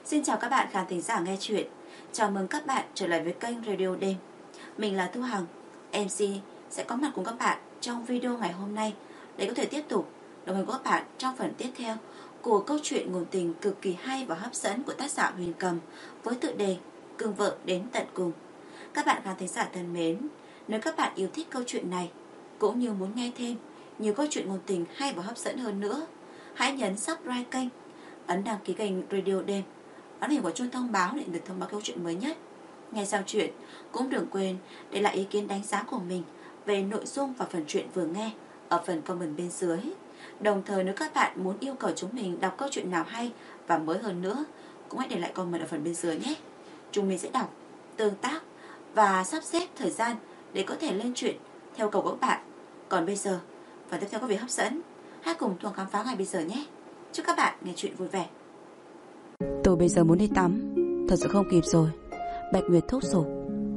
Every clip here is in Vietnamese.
Xin chào các bạn khán thính giả nghe chuyện. Chào mừng các bạn trở lại với kênh Radio Đêm. Mình là Thu Hằng, MC sẽ có mặt cùng các bạn trong video ngày hôm nay để có thể tiếp tục đồng hành với các bạn trong phần tiếp theo của câu chuyện ngôn tình cực kỳ hay và hấp dẫn của tác giả Huyền Cầm với tựa đề Cưng Vợ Đến Tận Cùng. Các bạn khán thính giả thân mến, nếu các bạn yêu thích câu chuyện này cũng như muốn nghe thêm nhiều câu chuyện ngôn tình hay và hấp dẫn hơn nữa, hãy nhấn subscribe kênh, ấn đăng ký kênh Radio Đêm, ấn hình quả chuông thông báo để được thông báo câu chuyện mới nhất. Nghe xong chuyện cũng đừng quên để lại ý kiến đánh giá của mình về nội dung và phần chuyện vừa nghe ở phần comment bên dưới. Đồng thời nếu các bạn muốn yêu cầu chúng mình đọc câu chuyện nào hay và mới hơn nữa, cũng hãy để lại comment ở phần bên dưới nhé. Chúng mình sẽ đọc, tương tác và sắp xếp thời gian để có thể lên chuyện theo cầu của các bạn. Còn bây giờ, phần tiếp theo có việc hấp dẫn, hãy cùng Thuần khám phá ngay bây giờ nhé. Chúc các bạn nghe chuyện vui vẻ. Tôi bây giờ muốn đi tắm, thật sự không kịp rồi. Bạch Nguyệt thúc giục.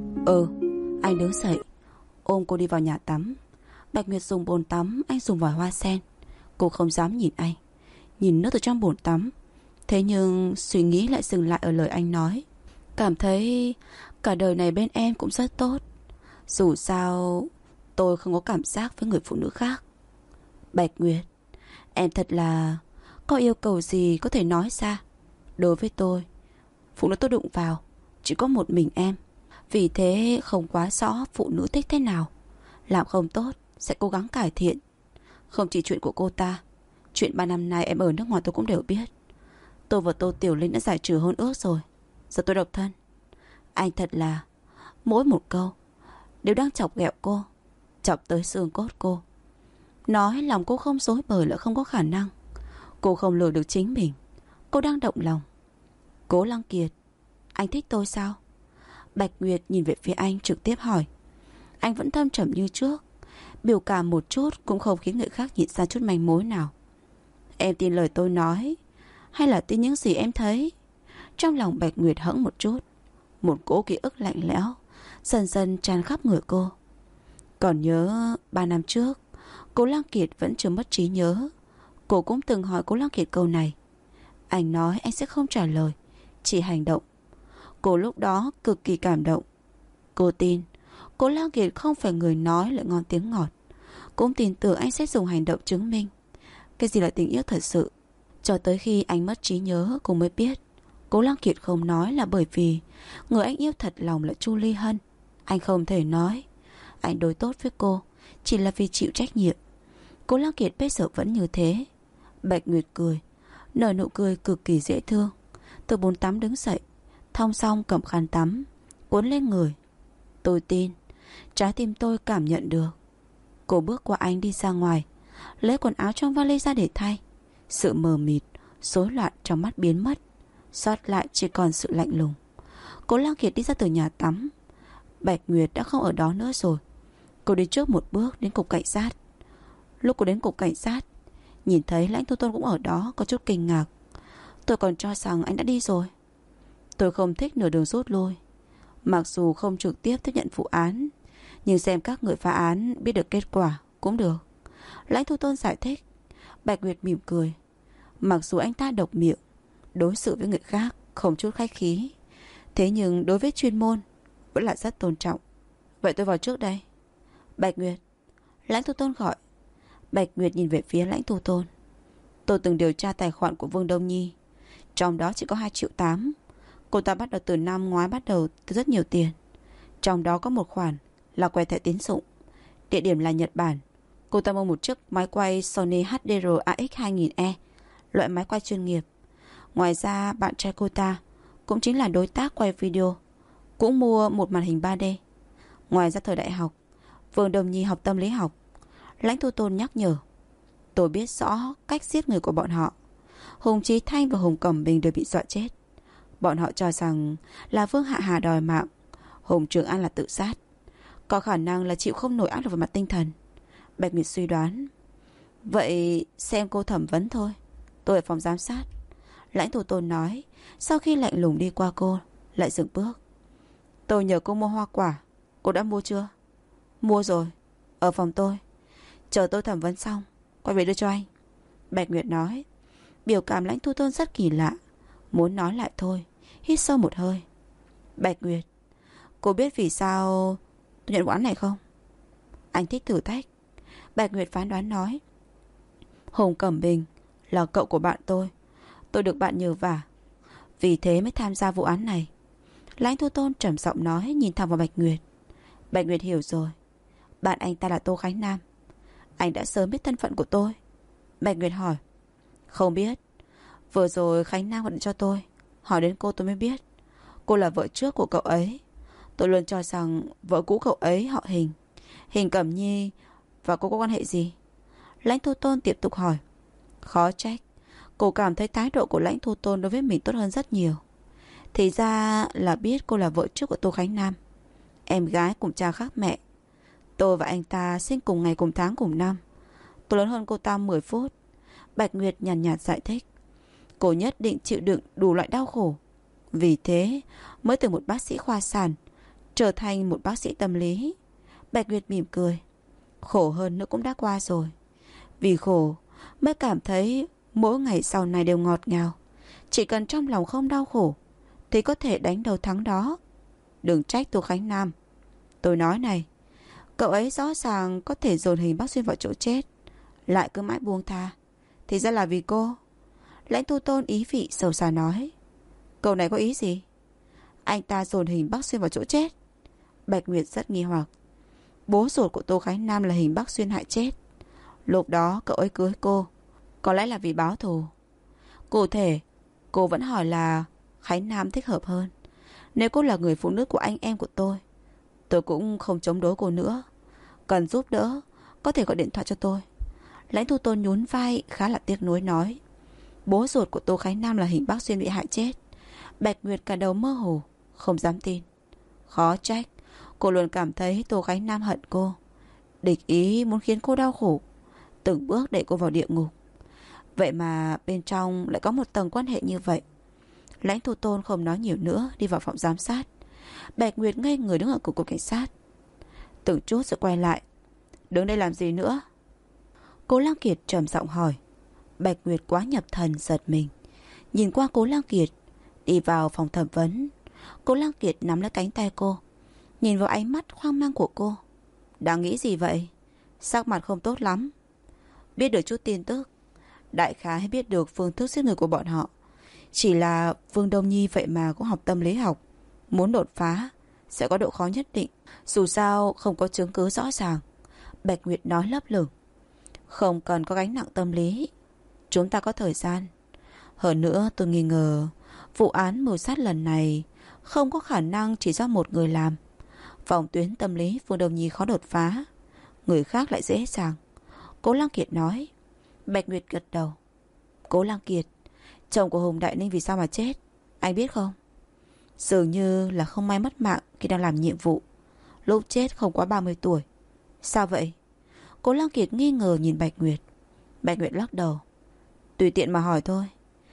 Anh đứng dậy ôm cô đi vào nhà tắm. Bạch Nguyệt dùng bồn tắm, anh dùng vòi hoa sen. Cô không dám nhìn anh, nhìn nước từ trong bồn tắm. Thế nhưng suy nghĩ lại dừng lại ở lời anh nói. Cảm thấy cả đời này bên em cũng rất tốt. Dù sao tôi không có cảm giác với người phụ nữ khác. Bạch Nguyệt, em thật là có yêu cầu gì có thể nói ra. Đối với tôi, phụ nữ tôi đụng vào chỉ có một mình em. Vì thế không quá rõ phụ nữ thích thế nào. Làm không tốt sẽ cố gắng cải thiện. Không chỉ chuyện của cô ta, chuyện 3 năm nay em ở nước ngoài tôi cũng đều biết. Tôi và Tô Tiểu Linh đã giải trừ hôn ước rồi. Giờ tôi độc thân. Anh thật là mỗi một câu đều đang chọc ghẹo cô, chọc tới xương cốt cô. Nói lòng cô không dối bời là không có khả năng. Cô không lừa được chính mình. Cô đang động lòng. Cố Lăng Kiệt, anh thích tôi sao? Bạch Nguyệt nhìn về phía anh trực tiếp hỏi. Anh vẫn thâm trầm như trước, biểu cảm một chút cũng không khiến người khác nhìn ra chút manh mối nào. Em tin lời tôi nói hay là tin những gì em thấy? Trong lòng Bạch Nguyệt hững một chút. Một cỗ ký ức lạnh lẽo dần dần tràn khắp người cô. Còn nhớ 3 năm trước, Cố Lăng Kiệt vẫn chưa mất trí nhớ. Cô cũng từng hỏi Cố Lăng Kiệt câu này. Anh nói anh sẽ không trả lời, chỉ hành động. Cô lúc đó cực kỳ cảm động. Cô tin Cố Lăng Kiệt không phải người nói lại ngon tiếng ngọt. Cũng tin tưởng anh sẽ dùng hành động chứng minh cái gì là tình yêu thật sự. Cho tới khi anh mất trí nhớ, cô mới biết Cố Lăng Kiệt không nói là bởi vì người anh yêu thật lòng là Chu Ly Hân. Anh không thể nói anh đối tốt với cô chỉ là vì chịu trách nhiệm. Cố Lăng Kiệt bây giờ vẫn như thế. Bạch Nguyệt cười, nở nụ cười cực kỳ dễ thương. Từ bồn tắm đứng dậy, thong song cầm khăn tắm cuốn lên người. Tôi tin, trái tim tôi cảm nhận được. Cô bước qua anh đi ra ngoài, lấy quần áo trong vali ra để thay. Sự mờ mịt, rối loạn trong mắt biến mất, sót lại chỉ còn sự lạnh lùng. Cố Lăng Kiệt đi ra từ nhà tắm. Bạch Nguyệt đã không ở đó nữa rồi. Cô đi trước một bước đến cục cảnh sát. Lúc cô đến cục cảnh sát, nhìn thấy Lãnh Thu Tôn cũng ở đó, có chút kinh ngạc. Tôi còn cho rằng anh đã đi rồi. Tôi không thích nửa đường rút lui. Mặc dù không trực tiếp tiếp nhận vụ án, nhưng xem các người phá án biết được kết quả cũng được. Lãnh Thu Tôn giải thích. Bạch Nguyệt mỉm cười. Mặc dù anh ta độc miệng, đối xử với người khác không chút khách khí, thế nhưng đối với chuyên môn vẫn là rất tôn trọng. Vậy tôi vào trước đây. Bạch Nguyệt, Lãnh Thu Tôn gọi. Bạch Nguyệt nhìn về phía Lãnh Thu Tôn. Tôi từng điều tra tài khoản của Vương Đông Nhi, trong đó chỉ có 2,8 triệu. Cô ta bắt đầu từ năm ngoái, bắt đầu từ rất nhiều tiền. Trong đó có một khoản là quay thẻ tín dụng. Địa điểm là Nhật Bản. Cô ta mua một chiếc máy quay Sony HDR AX2000E, loại máy quay chuyên nghiệp. Ngoài ra bạn trai cô ta cũng chính là đối tác quay video, cũng mua một màn hình 3D. Ngoài ra thời đại học, Vương Đông Nhi học tâm lý học. Lãnh Thu Tôn nhắc nhở. Tôi biết rõ cách giết người của bọn họ. Hùng Chí Thanh và Hùng Cẩm Bình đều bị dọa chết. Bọn họ cho rằng là Vương Hạ Hà đòi mạng, Hùng Trường An là tự sát. Có khả năng là chịu không nổi áp lực về mặt tinh thần. Bạch Nguyệt suy đoán. Vậy xem cô thẩm vấn thôi. Tôi ở phòng giám sát. Lãnh Thu Tôn nói. Sau khi lạnh lùng đi qua cô, lại dừng bước. Tôi nhờ cô mua hoa quả, cô đã mua chưa? Mua rồi, ở phòng tôi. Chờ tôi thẩm vấn xong quay về đưa cho anh. Bạch Nguyệt nói. Biểu cảm Lãnh Thu Tôn rất kỳ lạ. Muốn nói lại thôi. Hít sâu một hơi. Bạch Nguyệt, cô biết vì sao tôi nhận vụ án này không? Anh thích thử thách. Bạch Nguyệt phán đoán nói. Hùng Cẩm Bình là cậu của bạn tôi. Tôi được bạn nhờ vả, vì thế mới tham gia vụ án này. Lãnh Thu Tôn trầm giọng nói, nhìn thẳng vào Bạch Nguyệt. Bạch Nguyệt hiểu rồi. Bạn anh ta là Tô Khánh Nam. Anh đã sớm biết thân phận của tôi. Bạch Nguyệt hỏi. Không biết. Vừa rồi Khánh Nam gọi điện cho tôi, hỏi đến cô tôi mới biết. Cô là vợ trước của cậu ấy. Tôi luôn cho rằng vợ cũ cậu ấy họ Hình, Hình Cẩm Nhi, và cô có quan hệ gì? Lãnh Thu Tôn tiếp tục hỏi. Khó trách cô cảm thấy thái độ của Lãnh Thu Tôn đối với mình tốt hơn rất nhiều. Thì ra là biết cô là vợ trước của Tô Khánh Nam, em gái cùng cha khác mẹ. Tôi và anh ta sinh cùng ngày cùng tháng cùng năm. Tôi lớn hơn cô ta 10 phút. Bạch Nguyệt nhàn nhạt giải thích. Cô nhất định chịu đựng đủ loại đau khổ. Vì thế mới từ một bác sĩ khoa sản trở thành một bác sĩ tâm lý. Bạch Nguyệt mỉm cười. Khổ hơn nữa cũng đã qua rồi. Vì khổ mới cảm thấy mỗi ngày sau này đều ngọt ngào. Chỉ cần trong lòng không đau khổ thì có thể đánh đầu thắng đó. Đừng trách Tô Khánh Nam. Tôi nói này, cậu ấy rõ ràng có thể dồn Hình Bắc Xuyên vào chỗ chết, lại cứ mãi buông tha, thì ra là vì cô. Lãnh Thu Tôn ý vị sầu xa nói. Câu này có ý gì? Anh ta dồn Hình Bắc Xuyên vào chỗ chết? Bạch Nguyệt rất nghi hoặc. Bố ruột của Tô Khánh Nam là Hình Bắc Xuyên hại chết. Lúc đó cậu ấy cưới cô, có lẽ là vì báo thù. Cụ thể, cô vẫn hỏi là Khánh Nam thích hợp hơn. Nếu cô là người phụ nữ của anh em của tôi cũng không chống đối cô nữa. Cần giúp đỡ, có thể gọi điện thoại cho tôi. Lãnh Thu Tôn nhún vai khá là tiếc nuối nói. Bố ruột của Tô Khánh Nam là Hình Bắc Xuyên bị hại chết. Bạch Nguyệt cả đầu mơ hồ, không dám tin. Khó trách cô luôn cảm thấy Tô Khánh Nam hận cô, địch ý muốn khiến cô đau khổ, từng bước đẩy cô vào địa ngục. Vậy mà bên trong lại có một tầng quan hệ như vậy. Lãnh Thu Tôn không nói nhiều nữa, đi vào phòng giám sát. Bạch Nguyệt ngây người đứng ở cửa cục cảnh sát. Từng chút rồi quay lại. Đứng đây làm gì nữa? Cố Lăng Kiệt trầm giọng hỏi. Bạch Nguyệt quá nhập thần giật mình, nhìn qua Cố Lăng Kiệt. Đi vào phòng thẩm vấn. Cố Lăng Kiệt nắm lấy cánh tay cô, nhìn vào ánh mắt hoang mang của cô. Đang nghĩ gì vậy? Sắc mặt không tốt lắm. Biết được chút tin tức, đại khái biết được phương thức giết người của bọn họ. Chỉ là Vương Đông Nhi vậy mà cũng học tâm lý học, muốn đột phá sẽ có độ khó nhất định. Dù sao không có chứng cứ rõ ràng. Bạch Nguyệt nói lấp lửng. Không cần có gánh nặng tâm lý, chúng ta có thời gian. Hơn nữa tôi nghi ngờ vụ án mưu sát lần này không có khả năng chỉ do một người làm. Phòng tuyến tâm lý Vương Đông Nhi khó đột phá, người khác lại dễ dàng. Cố Lăng Kiệt nói. Bạch Nguyệt gật đầu. Cố Lăng Kiệt, chồng của Hùng Đại Ninh vì sao mà chết, anh biết không? Dường như là không may mất mạng khi đang làm nhiệm vụ. Lúc chết không quá 30 tuổi. Sao vậy? Cố Lăng Kiệt nghi ngờ nhìn Bạch Nguyệt. Bạch Nguyệt lắc đầu. Tùy tiện mà hỏi thôi,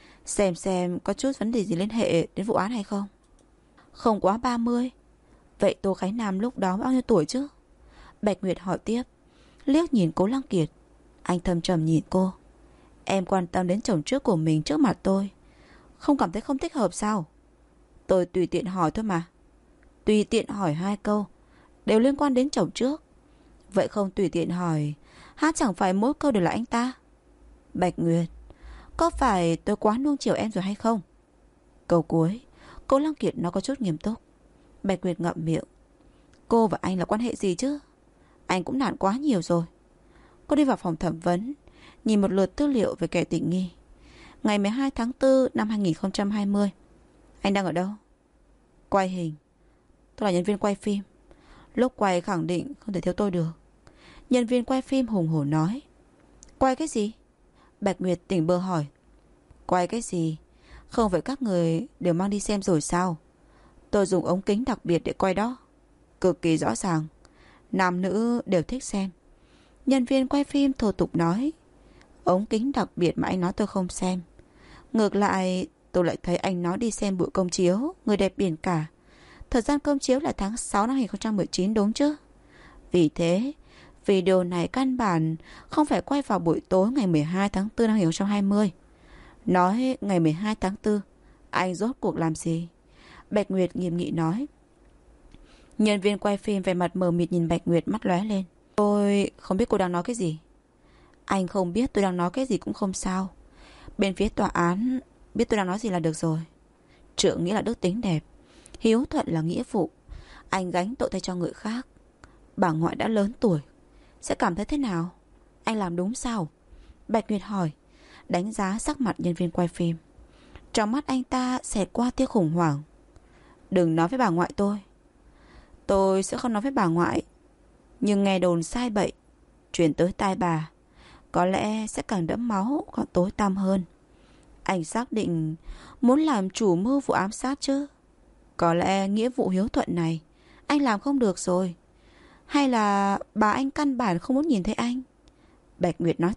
xem có chút vấn đề gì liên hệ đến vụ án hay không. Không quá 30. Vậy Tô Khánh Nam lúc đó bao nhiêu tuổi chứ? Bạch Nguyệt hỏi tiếp, liếc nhìn Cố Lăng Kiệt. Anh thâm trầm nhìn cô. Em quan tâm đến chồng trước của mình trước mặt tôi, không cảm thấy không thích hợp sao? Tôi tùy tiện hỏi thôi mà. Tùy tiện hỏi 2 câu đều liên quan đến chồng trước. Vậy không tùy tiện hỏi, hát chẳng phải mỗi câu đều là anh ta? Bạch Nguyệt, có phải tôi quá nuông chiều em rồi hay không? Câu cuối Cố Lăng Kiệt nó có chút nghiêm túc. Bạch Nguyệt ngậm miệng. Cô và anh là quan hệ gì chứ? Anh cũng nản quá nhiều rồi. Cô đi vào phòng thẩm vấn, nhìn một lượt tư liệu về kẻ tình nghi. Ngày 12 tháng 4 năm 2020. Anh đang ở đâu? Quay hình. Tôi là nhân viên quay phim. Lúc quay khẳng định không thể thiếu tôi được. Nhân viên quay phim hùng hổ nói. Quay cái gì? Bạch Nguyệt tỉnh bơ hỏi. Quay cái gì? Không phải các người đều mang đi xem rồi sao? Tôi dùng ống kính đặc biệt để quay đó. Cực kỳ rõ ràng, nam nữ đều thích xem. Nhân viên quay phim thô tục nói. Ống kính đặc biệt mà anh nói tôi không xem. Ngược lại tôi lại thấy anh nói đi xem buổi công chiếu Người đẹp biển cả. Thời gian công chiếu là tháng 6 năm 2019 đúng chứ? Vì thế video này căn bản không phải quay vào buổi tối ngày 12 tháng 4 năm 2020. Nói ngày 12 tháng 4 Anh rốt cuộc làm gì? Bạch Nguyệt nghiêm nghị nói. Nhân viên quay phim về mặt mờ mịt nhìn Bạch Nguyệt, mắt lóe lên. Tôi không biết cô đang nói cái gì. Anh không biết tôi đang nói cái gì cũng không sao. Bên phía tòa án biết tôi đang nói gì là được rồi. Trượng nghĩa là đức tính đẹp, hiếu thuận là nghĩa vụ. Anh gánh tội thay cho người khác. Bà ngoại đã lớn tuổi, sẽ cảm thấy thế nào? Anh làm đúng sao? Bạch Nguyệt hỏi, đánh giá sắc mặt nhân viên quay phim. Trong mắt anh ta xẹt qua tia khủng hoảng. Đừng nói với bà ngoại tôi. Tôi sẽ không nói với bà ngoại. Nhưng nghe đồn sai bậy truyền tới tai bà, có lẽ sẽ càng đẫm máu, còn tối tăm hơn. Anh xác định muốn làm chủ mưu vụ ám sát chứ? Có lẽ nghĩa vụ hiếu thuận này anh làm không được rồi. Hay là bà anh căn bản không muốn nhìn thấy anh? Bạch Nguyệt nói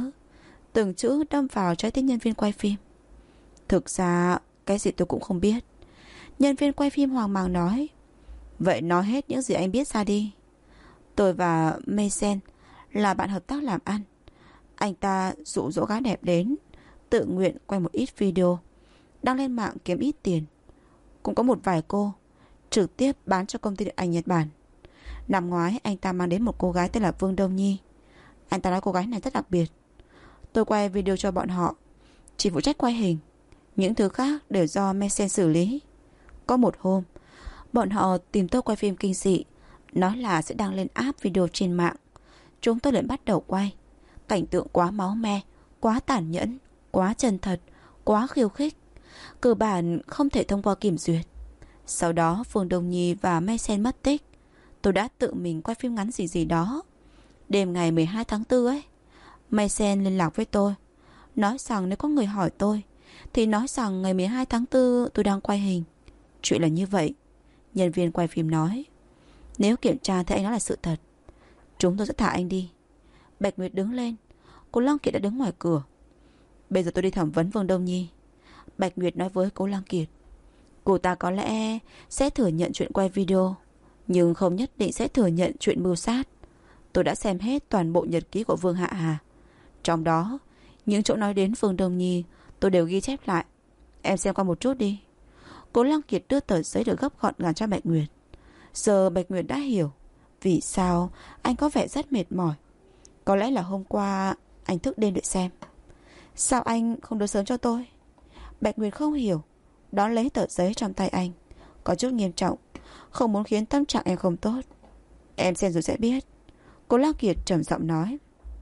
từng chữ đâm vào trái tim nhân viên quay phim. Thực ra cái gì tôi cũng không biết. Nhân viên quay phim hoang mang nói. Vậy nói hết những gì anh biết ra đi. Tôi và Mason là bạn hợp tác làm ăn. Anh ta dụ dỗ gái đẹp đến, tự nguyện quay một ít video, đăng lên mạng kiếm ít tiền. Cũng có một vài cô trực tiếp bán cho công ty điện ảnh Nhật Bản. Năm ngoái anh ta mang đến một cô gái tên là Vương Đông Nhi. Anh ta nói cô gái này rất đặc biệt. Tôi quay video cho bọn họ, chỉ phụ trách quay hình, những thứ khác đều do Mason xử lý. Có một hôm, bọn họ tìm tôi quay phim kinh dị, nói là sẽ đăng lên app video trên mạng. Chúng tôi liền bắt đầu quay. Cảnh tượng quá máu me, quá tàn nhẫn, quá chân thật, quá khiêu khích, cơ bản không thể thông qua kiểm duyệt. Sau đó Phương Đông Nhi và Mason mất tích. Tôi đã tự mình quay phim ngắn gì đó. Đêm ngày 12 tháng 4 ấy, Mason liên lạc với tôi, nói rằng nếu có người hỏi tôi thì nói rằng ngày 12 tháng 4 tôi đang quay hình. Chuyện là như vậy. Nhân viên quay phim nói. Nếu kiểm tra thấy anh nói là sự thật, chúng tôi sẽ thả anh đi. Bạch Nguyệt đứng lên. Cô Lăng Kiệt đã đứng ngoài cửa. Bây giờ tôi đi thẩm vấn Vương Đông Nhi. Bạch Nguyệt nói với cô Lăng Kiệt. Cô ta có lẽ sẽ thừa nhận chuyện quay video, nhưng không nhất định sẽ thừa nhận chuyện mưu sát. Tôi đã xem hết toàn bộ nhật ký của Vương Hạ Hà. Trong đó, những chỗ nói đến Vương Đông Nhi tôi đều ghi chép lại. Em xem qua một chút đi. Cô Lăng Kiệt đưa tờ giấy được gấp gọn gàng cho Bạch Nguyệt. Giờ Bạch Nguyệt đã hiểu vì sao anh có vẻ rất mệt mỏi. Có lẽ là hôm qua anh thức đêm để xem. Sao anh không đưa sớm cho tôi? Bạch Nguyệt không hiểu, đón lấy tờ giấy trong tay anh, có chút nghiêm trọng, không muốn khiến tâm trạng em không tốt. Em xem rồi sẽ biết. Cô Lăng Kiệt trầm giọng nói.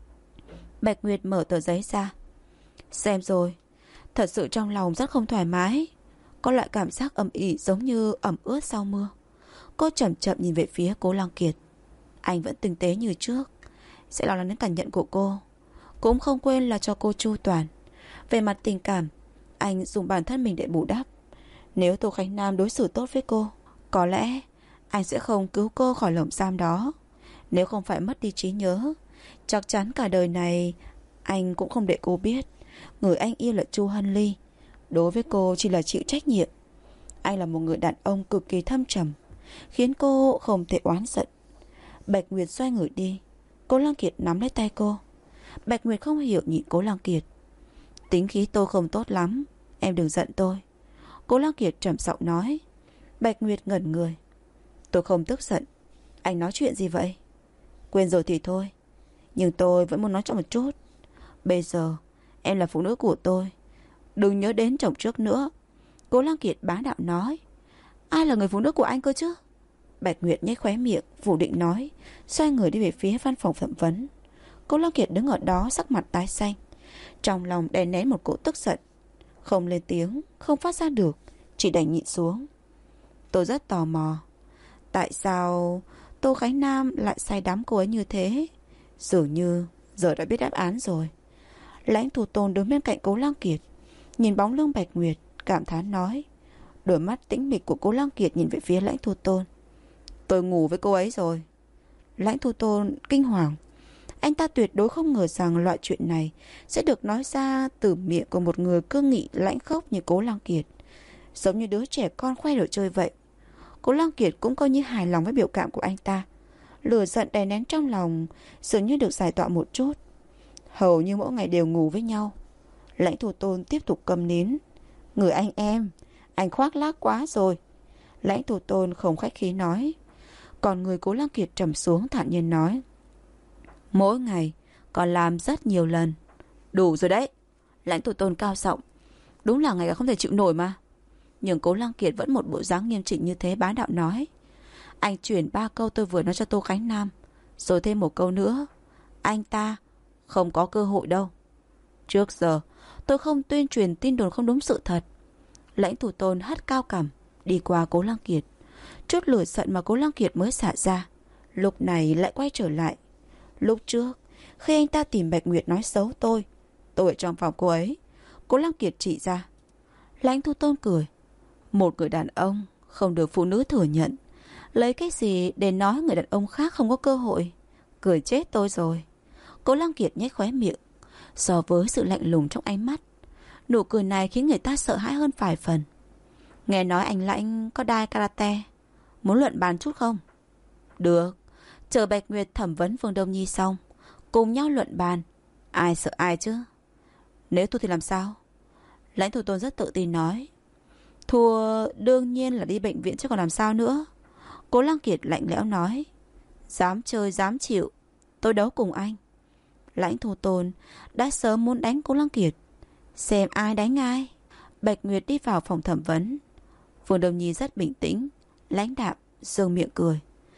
Bạch Nguyệt mở tờ giấy ra. Xem rồi, thật sự trong lòng rất không thoải mái. Có loại cảm giác âm ỉ giống như ẩm ướt sau mưa. Cô chậm chậm nhìn về phía cô Lăng Kiệt. Anh vẫn tinh tế như trước, sẽ lo lắng đến cảm nhận của cô, cũng không quên là cho cô chu toàn. Về mặt tình cảm, anh dùng bản thân mình để bù đắp. Nếu Tô Khánh Nam đối xử tốt với cô, có lẽ anh sẽ không cứu cô khỏi lồng giam đó. Nếu không phải mất đi trí nhớ, chắc chắn cả đời này anh cũng không để cô biết người anh yêu là Chu Hân Ly. Đối với cô chỉ là chịu trách nhiệm. Anh là một người đàn ông cực kỳ thâm trầm, khiến cô không thể oán giận. Bạch Nguyệt xoay người đi. Cô Lăng Kiệt nắm lấy tay cô. Bạch Nguyệt không hiểu nhìn cô Lăng Kiệt. Tính khí tôi không tốt lắm, em đừng giận tôi. Cô Lăng Kiệt trầm giọng nói. Bạch Nguyệt ngẩn người. Tôi không tức giận. Anh nói chuyện gì vậy? Quên rồi thì thôi, nhưng tôi vẫn muốn nói cho một chút. Bây giờ em là phụ nữ của tôi, đừng nhớ đến chồng trước nữa. Cô Lăng Kiệt bá đạo nói. Ai là người phụ nữ của anh cơ chứ? Bạch Nguyệt nhếch khóe miệng, phủ định nói, xoay người đi về phía văn phòng thẩm vấn. Cô Lăng Kiệt đứng ở đó sắc mặt tái xanh, trong lòng đè nén một cỗ tức giận, không lên tiếng, không phát ra được, chỉ đành nhịn xuống. Tôi rất tò mò, tại sao Tô Khánh Nam lại say đắm cô ấy như thế? Dường như giờ đã biết đáp án rồi. Lãnh Thủ Tôn đứng bên cạnh Cố Lăng Kiệt, nhìn bóng lưng Bạch Nguyệt, cảm thán nói. Đôi mắt tĩnh mịch của Cố Lăng Kiệt nhìn về phía Lãnh Thủ Tôn. Tôi ngủ với cô ấy rồi. Lãnh Thủ Tôn kinh hoàng. Anh ta tuyệt đối không ngờ rằng loại chuyện này sẽ được nói ra từ miệng của một người cương nghị lãnh khốc như Cố Lăng Kiệt, giống như đứa trẻ con khoe đồ chơi vậy. Cố Lăng Kiệt cũng coi như hài lòng với biểu cảm của anh ta. Lửa giận đè nén trong lòng dường như được giải tỏa một chút. Hầu như mỗi ngày đều ngủ với nhau. Lãnh Thủ Tôn tiếp tục câm nín. Người anh khoác lác quá rồi. Lãnh Thủ Tôn không khách khí nói. Còn người Cố Lăng Kiệt trầm xuống thản nhiên nói. Mỗi ngày còn làm rất nhiều lần. Đủ rồi đấy. Lãnh Thủ Tôn cao giọng. Đúng là ngày cả không thể chịu nổi mà. Nhưng Cố Lăng Kiệt vẫn một bộ dáng nghiêm chỉnh như thế bá đạo nói. Anh chuyển 3 câu tôi vừa nói cho Tô Khánh Nam. Rồi thêm một câu nữa. Anh ta không có cơ hội đâu. Trước giờ tôi không tuyên truyền tin đồn không đúng sự thật. Lãnh Thủ Tôn hất cao cằm đi qua Cố Lăng Kiệt. Chút lửa giận mà Cố Lăng Kiệt mới xả ra lúc này lại quay trở lại. Lúc trước khi anh ta tìm Bạch Nguyệt nói xấu tôi ở trong phòng cô ấy. Cố Lăng Kiệt chỉ ra. Lãnh Thủ Tôn cười. Một người đàn ông không được phụ nữ thừa nhận, lấy cái gì để nói người đàn ông khác không có cơ hội? Cười chết tôi rồi. Cố Lăng Kiệt nhếch khóe miệng. So với sự lạnh lùng trong ánh mắt, nụ cười này khiến người ta sợ hãi hơn vài phần. Nghe nói anh Lãnh có đai karate, muốn luận bàn chút không? Được. Chờ Bạch Nguyệt thẩm vấn Vương Đông Nhi xong, cùng nhau luận bàn. Ai sợ ai chứ? Nếu thua thì làm sao? Lãnh Thủ Tôn rất tự tin nói. Thua đương nhiên là đi bệnh viện chứ còn làm sao nữa. Cố Lăng Kiệt lạnh lẽo nói. Dám chơi dám chịu, tôi đấu cùng anh. Lãnh Thủ Tôn đã sớm muốn đánh Cố Lăng Kiệt, xem ai đánh ai. Bạch Nguyệt đi vào phòng thẩm vấn. Vương Đông Nhi rất bình tĩnh, lãnh đạm, giương miệng cười.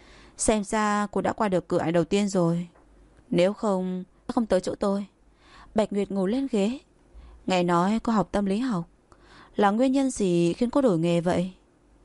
Xem ra cô đã qua được cửa ải đầu tiên rồi. Nếu không tới chỗ tôi. Bạch Nguyệt ngồi lên ghế. Nghe nói cô học tâm lý học. Là nguyên nhân gì khiến cô đổi nghề vậy?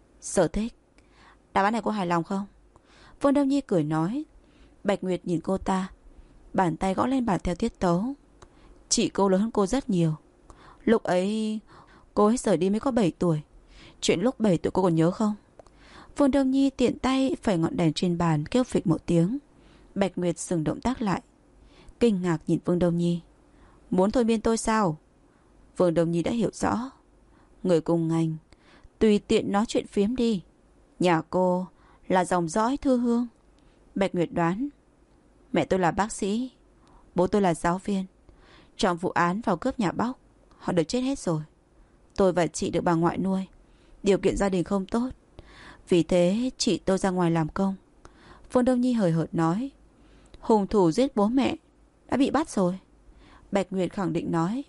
Sở thích. Đáp án này cô hài lòng không? Vương Đông Nhi cười nói. Bạch Nguyệt nhìn cô ta, bàn tay gõ lên bàn theo tiết tấu. Chị cô lớn hơn cô rất nhiều. Lúc ấy cô ấy rời đi mới có 7 tuổi. Chuyện lúc 7 tuổi cô còn nhớ không? Vương Đông Nhi tiện tay phẩy ngọn đèn trên bàn, kêu phịch một tiếng. Bạch Nguyệt dừng động tác lại, kinh ngạc nhìn Vương Đông Nhi. Muốn thôi miên tôi sao? Vương Đông Nhi đã hiểu rõ. Người cùng ngành, tùy tiện nói chuyện phiếm đi. Nhà cô là dòng dõi Thư Hương. Bạch Nguyệt đoán. Mẹ tôi là bác sĩ, bố tôi là giáo viên. Trong vụ án vào cướp nhà bóc, họ đều chết hết rồi. Tôi và chị được bà ngoại nuôi. Điều kiện gia đình không tốt, vì thế chị tôi ra ngoài làm công. Vương Đông Nhi hời hợt nói. Hung thủ giết bố mẹ đã bị bắt rồi. Bạch Nguyệt khẳng định nói.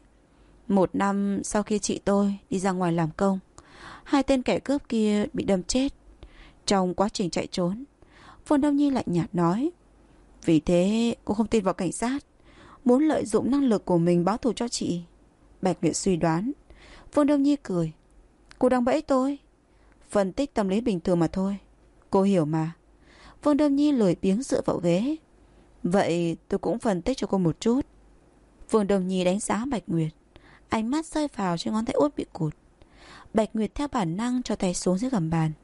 1 năm sau khi chị tôi đi ra ngoài làm công, 2 tên kẻ cướp kia bị đâm chết trong quá trình chạy trốn. Vương Đông Nhi lạnh nhạt nói. Vì thế cô không tin vào cảnh sát, muốn lợi dụng năng lực của mình báo thù cho chị. Bạch Nguyệt suy đoán. Vương Đông Nhi cười. Cô đang bẫy tôi. Phân tích tâm lý bình thường mà thôi, cô hiểu mà. Vương Đông Nhi lười biếng dựa vào ghế. Vậy tôi cũng phân tích cho cô một chút. Vương Đông Nhi đánh giá Bạch Nguyệt, ánh mắt rơi vào trên ngón tay út bị cụt. Bạch Nguyệt theo bản năng cho tay xuống dưới gầm bàn.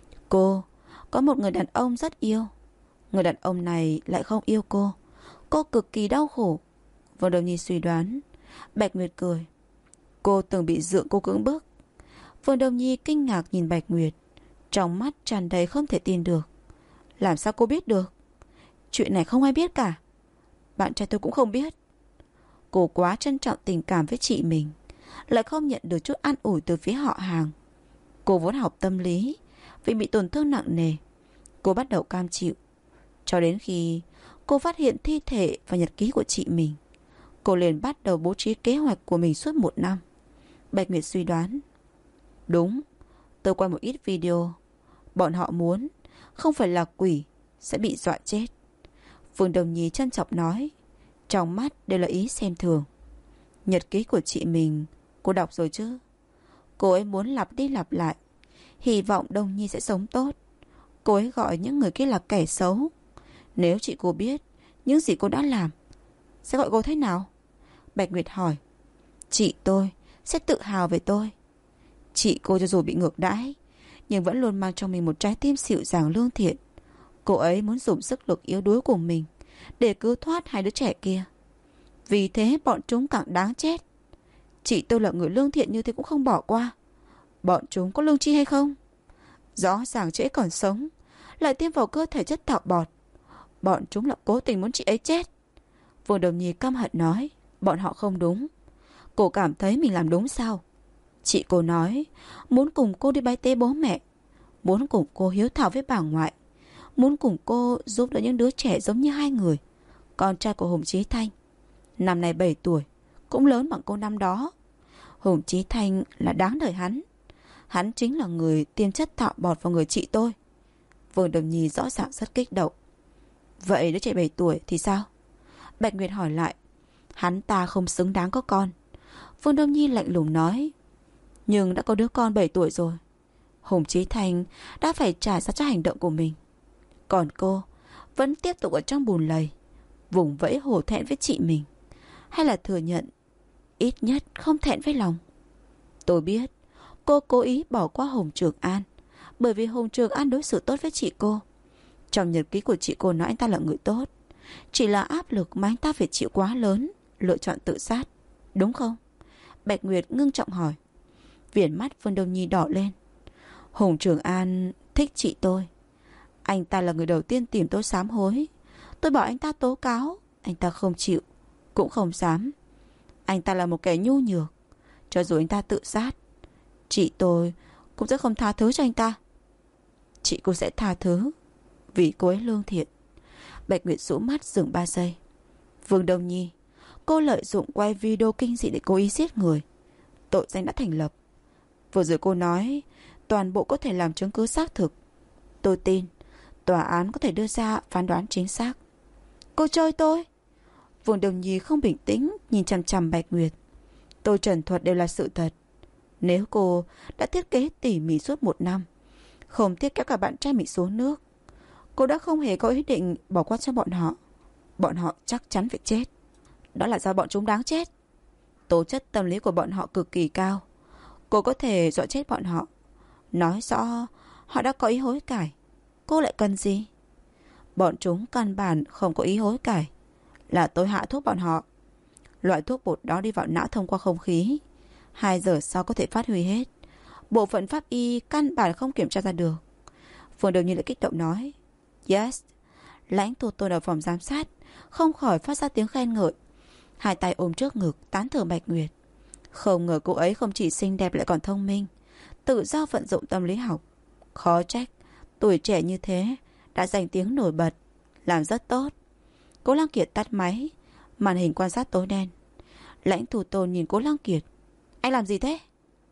Cô có một người đàn ông rất yêu. Người đàn ông này lại không yêu cô. Cô cực kỳ đau khổ. Vương Đông Nhi suy đoán. Bạch Nguyệt cười. Cô từng bị dượng cô cưỡng bức. Vương Đông Nhi kinh ngạc nhìn Bạch Nguyệt, trong mắt tràn đầy không thể tin được. Làm sao cô biết được? Chuyện này không ai biết cả. Bạn trai tôi cũng không biết. Cô quá trân trọng tình cảm với chị mình, lại không nhận được chút an ủi từ phía họ hàng. Cô vốn học tâm lý, vì bị tổn thương nặng nề, cô bắt đầu cam chịu. Cho đến khi cô phát hiện thi thể và nhật ký của chị mình, cô liền bắt đầu bố trí kế hoạch của mình suốt 1 năm. Bạch Nguyệt suy đoán. Đúng, tôi quay một ít video. Bọn họ muốn không phải là quỷ sẽ bị dọa chết. Vương Đồng Nhi trân trọng nói, trong mắt đều là ý xem thường. Nhật ký của chị mình cô đọc rồi chứ? Cô ấy muốn lặp đi lặp lại, hy vọng Đông Nhi sẽ sống tốt. Cô ấy gọi những người kia là kẻ xấu. Nếu chị cô biết những gì cô đã làm, sẽ gọi cô thế nào? Bạch Nguyệt hỏi. Chị tôi sẽ tự hào về tôi. Chị cô cho dù bị ngược đãi, nhưng vẫn luôn mang trong mình một trái tim dịu dàng lương thiện. Cô ấy muốn dùng sức lực yếu đuối của mình để cứu thoát 2 đứa trẻ kia. Vì thế bọn chúng càng đáng chết. Chị tôi là người lương thiện như thế cũng không bỏ qua. Bọn chúng có lương tri hay không? Rõ ràng chị ấy còn sống, lại tiêm vào cơ thể chất tạo bọt. Bọn chúng là cố tình muốn chị ấy chết. Vương Đồng Nhi căm hận nói, bọn họ không đúng. Cô cảm thấy mình làm đúng sao? Chị cô nói muốn cùng cô đi bái tế bố mẹ, muốn cùng cô hiếu thảo với bà ngoại, muốn cùng cô giúp đỡ những đứa trẻ giống như hai người. Con trai của Hùng Chí Thanh năm nay 7 tuổi, cũng lớn bằng cô năm đó. Hùng Chí Thanh là đáng đời hắn. Hắn chính là người tiêm chất tạo bọt vào người chị tôi. Vương Đồng Nhi rõ ràng rất kích động. Vậy đứa trẻ 7 tuổi thì sao? Bạch Nguyệt hỏi lại. Hắn ta không xứng đáng có con. Vương Đông Nhi lạnh lùng nói. Nhưng đã có đứa con 7 tuổi rồi. Hùng Chí Thanh đã phải trả giá cho hành động của mình. Còn cô vẫn tiếp tục ở trong bùn lầy, vùng vẫy hổ thẹn với chị mình. Hay là thừa nhận ít nhất không thẹn với lòng? Tôi biết cô cố ý bỏ qua Hùng Trường An, bởi vì Hùng Trường An đối xử tốt với chị cô. Trong nhật ký của chị cô nói anh ta là người tốt. Chỉ là áp lực mà anh ta phải chịu quá lớn, lựa chọn tự sát, đúng không? Bạch Nguyệt ngưng trọng hỏi. Viền mắt Vương Đông Nhi đỏ lên. Hùng Trường An thích chị tôi. Anh ta là người đầu tiên tìm tôi sám hối. Tôi bảo anh ta tố cáo, anh ta không chịu, cũng không dám. Anh ta là một kẻ nhu nhược. Cho dù anh ta tự sát, chị tôi cũng sẽ không tha thứ cho anh ta. Chị cô sẽ tha thứ, vì cô ấy lương thiện. Bạch Nguyệt rũ mắt dừng 3 giây. Vương Đông Nhi, cô lợi dụng quay video kinh dị để cố ý giết người. Tội danh đã thành lập. Vừa rồi cô nói toàn bộ có thể làm chứng cứ xác thực. Tôi tin tòa án có thể đưa ra phán đoán chính xác. Cô chơi tôi? Vương Đông Nhi không bình tĩnh nhìn chằm chằm Bạch Nguyệt. Tôi trần thuật đều là sự thật. Nếu cô đã thiết kế tỉ mỉ suốt 1 năm, không tiếc kéo cả bạn trai mình xuống nước, cô đã không hề có ý định bỏ qua cho bọn họ. Bọn họ chắc chắn phải chết. Đó là do bọn chúng đáng chết. Tố chất tâm lý của bọn họ cực kỳ cao. Cô có thể dọa chết bọn họ, nói rõ họ đã có ý hối cải. Cô lại cần gì? Bọn chúng căn bản không có ý hối cải. Là tôi hạ thuốc bọn họ. Loại thuốc bột đó đi vào não thông qua không khí, 2 giờ sau có thể phát huy hết. Bộ phận pháp y căn bản không kiểm tra ra được. Phương Đồng Nhi lại kích động nói. Yes. Lãnh tụ tôi ở phòng giám sát không khỏi phát ra tiếng khen ngợi, hai tay ôm trước ngực tán thưởng Bạch Nguyệt. Không ngờ cô ấy không chỉ xinh đẹp lại còn thông minh, tự do vận dụng tâm lý học. Khó trách tuổi trẻ như thế đã giành tiếng nổi bật, làm rất tốt. Cố Lăng Kiệt tắt máy, màn hình quan sát tối đen. Lãnh Thủ Tôn nhìn Cố Lăng Kiệt. Anh làm gì thế?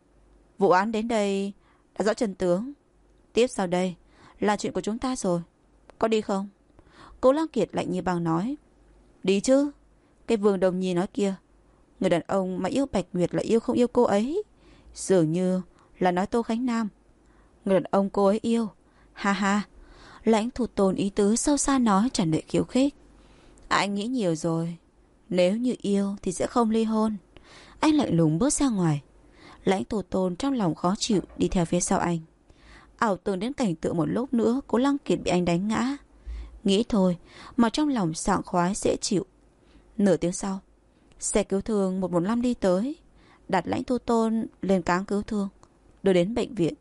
Vụ án đến đây đã rõ chân tướng. Tiếp sau đây là chuyện của chúng ta rồi. Có đi không? Cố Lăng Kiệt lạnh như băng nói. Đi chứ. Cái Vương Đồng Nhi nói kia, người đàn ông mà yêu Bạch Nguyệt là yêu không yêu cô ấy. Dường như là nói Tô Khánh Nam. Người đàn ông cô ấy yêu. Ha ha. Lãnh Thủ Tôn ý tứ sâu xa nói tràn đầy khiêu khích. Anh nghĩ nhiều rồi. Nếu như yêu thì sẽ không ly hôn. Anh lạnh lùng bước ra ngoài. Lãnh Thủ Tôn trong lòng khó chịu đi theo phía sau anh. Ảo tưởng đến cảnh tượng một lúc nữa Cố Lăng Kiệt bị anh đánh ngã. Nghĩ thôi mà trong lòng sảng khoái dễ chịu. Nửa tiếng sau, xe cứu thương 115 đi tới, đặt Lãnh Thủ Tôn lên cáng cứu thương, đưa đến bệnh viện.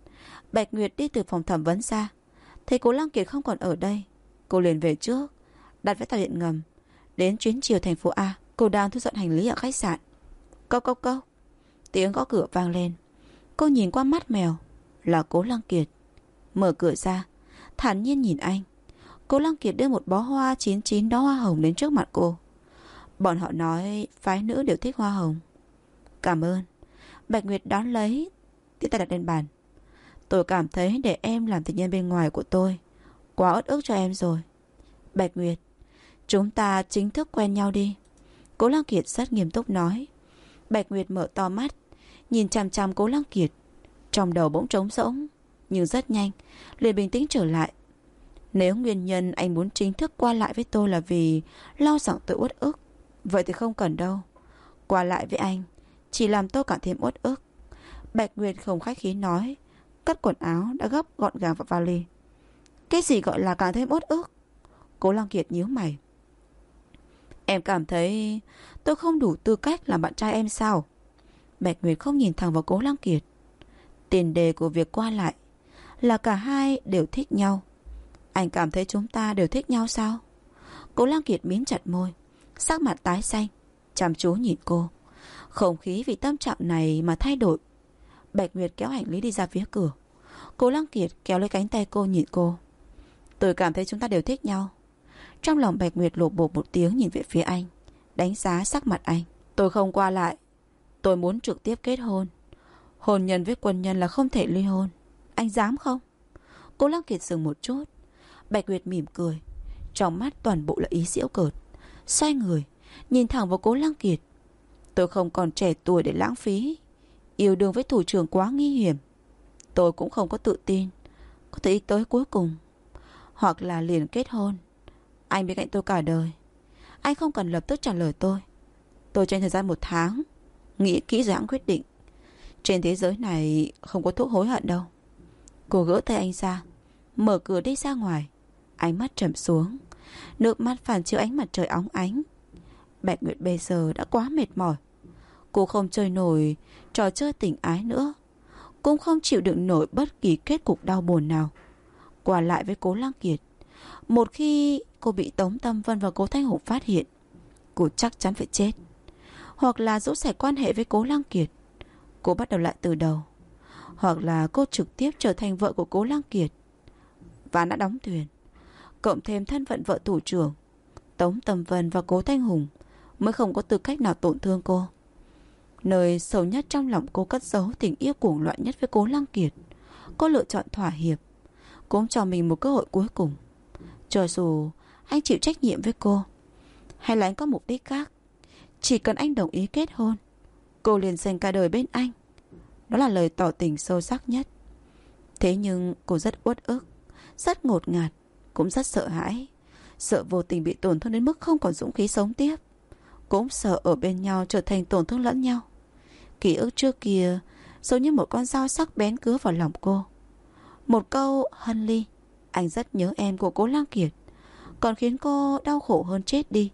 Bạch Nguyệt đi từ phòng thẩm vấn ra, thấy Cố Lăng Kiệt không còn ở đây, cô liền về trước, đặt vé tàu điện ngầm đến chuyến chiều thành phố A. Cô đang thu dọn hành lý ở khách sạn. Cốc cốc cốc, tiếng gõ cửa vang lên. Cô nhìn qua mắt mèo, là Cố Lăng Kiệt. Mở cửa ra, thản nhiên nhìn anh. Cố Lăng Kiệt đưa một bó hoa 99 đóa hoa hồng đến trước mặt cô. Bọn họ nói phái nữ đều thích hoa hồng. Cảm ơn. Bạch Nguyệt đón lấy, tiện tay đặt lên bàn. Tôi cảm thấy để em làm tình nhân bên ngoài của tôi quá uất ức cho em rồi. Bạch Nguyệt, chúng ta chính thức quen nhau đi. Cố Lăng Kiệt rất nghiêm túc nói. Bạch Nguyệt mở to mắt, nhìn chằm chằm Cố Lăng Kiệt. Trong đầu bỗng trống rỗng, nhưng rất nhanh liền bình tĩnh trở lại. Nếu nguyên nhân anh muốn chính thức qua lại với tôi là vì lo rằng tôi uất ức, vậy thì không cần đâu. Qua lại với anh chỉ làm tôi cảm thêm uất ức. Bạch Nguyệt không khách khí nói, cất quần áo đã gấp gọn gàng vào vali. Cái gì gọi là càng thêm uất ức? Cố Lăng Kiệt nhíu mày. Em cảm thấy tôi không đủ tư cách làm bạn trai em sao? Bạch Nguyệt không nhìn thẳng vào Cố Lăng Kiệt. Tiền đề của việc qua lại là cả hai đều thích nhau. Anh cảm thấy chúng ta đều thích nhau sao? Cố Lăng Kiệt mím chặt môi, sắc mặt tái xanh, chăm chú nhìn cô. Không khí vì tâm trạng này mà thay đổi. Bạch Nguyệt kéo hành lý đi ra phía cửa. Cố Lăng Kiệt kéo lấy cánh tay cô nhìn cô. Tôi cảm thấy chúng ta đều thích nhau. Trong lòng Bạch Nguyệt lột bột một tiếng nhìn về phía anh, đánh giá sắc mặt anh. Tôi không qua lại. Tôi muốn trực tiếp kết hôn. Hôn nhân với quân nhân là không thể ly hôn. Anh dám không? Cố Lăng Kiệt dừng một chút. Bạch Nguyệt mỉm cười, trong mắt toàn bộ là ý giễu cợt. Xoay người nhìn thẳng vào Cố Lăng Kiệt. Tôi không còn trẻ tuổi để lãng phí. Yêu đương với thủ trưởng quá nguy hiểm. Tôi cũng không có tự tin có thể đi tới cuối cùng. Hoặc là liền kết hôn. Anh bên cạnh tôi cả đời. Anh không cần lập tức trả lời tôi. Tôi cho anh thời gian 1 tháng, nghĩ kỹ rồi hãng quyết định. Trên thế giới này không có thuốc hối hận đâu. Cô gỡ tay anh ra, mở cửa đi ra ngoài. Ánh mắt trầm xuống, nước mắt phản chiếu ánh mặt trời óng ánh. Bạch Nguyệt bây giờ đã quá mệt mỏi. Cô không chơi nổi trò chơi tình ái nữa, cũng không chịu đựng nổi bất kỳ kết cục đau buồn nào. Qua lại với Cố Lăng Kiệt, một khi cô bị Tống Tâm Vân và Cố Thanh Hùng phát hiện, cô chắc chắn phải chết. Hoặc là dỗ sẻ quan hệ với Cố Lăng Kiệt, cô bắt đầu lại từ đầu. Hoặc là cô trực tiếp trở thành vợ của Cố Lăng Kiệt. Và đã đóng thuyền, cộng thêm thân phận vợ thủ trưởng, Tống Tâm Vân và Cố Thanh Hùng mới không có tư cách nào tổn thương cô. Nơi sâu nhất trong lòng cô cất giấu tình yêu cuồng loạn nhất với Cố Lăng Kiệt. Cô lựa chọn thỏa hiệp, cũng cho mình một cơ hội cuối cùng. Cho dù anh chịu trách nhiệm với cô, hay là anh có mục đích khác, chỉ cần anh đồng ý kết hôn, cô liền dành cả đời bên anh. Đó là lời tỏ tình sâu sắc nhất. Thế nhưng cô rất uất ức, rất ngột ngạt, cũng rất sợ hãi. Sợ vô tình bị tổn thương đến mức không còn dũng khí sống tiếp, cũng sợ ở bên nhau trở thành tổn thương lẫn nhau. Ký ức trước kia giống như một con dao sắc bén cứa vào lòng cô. Một câu Hân Ly, anh rất nhớ em của Cố Lăng Kiệt, còn khiến cô đau khổ hơn chết đi.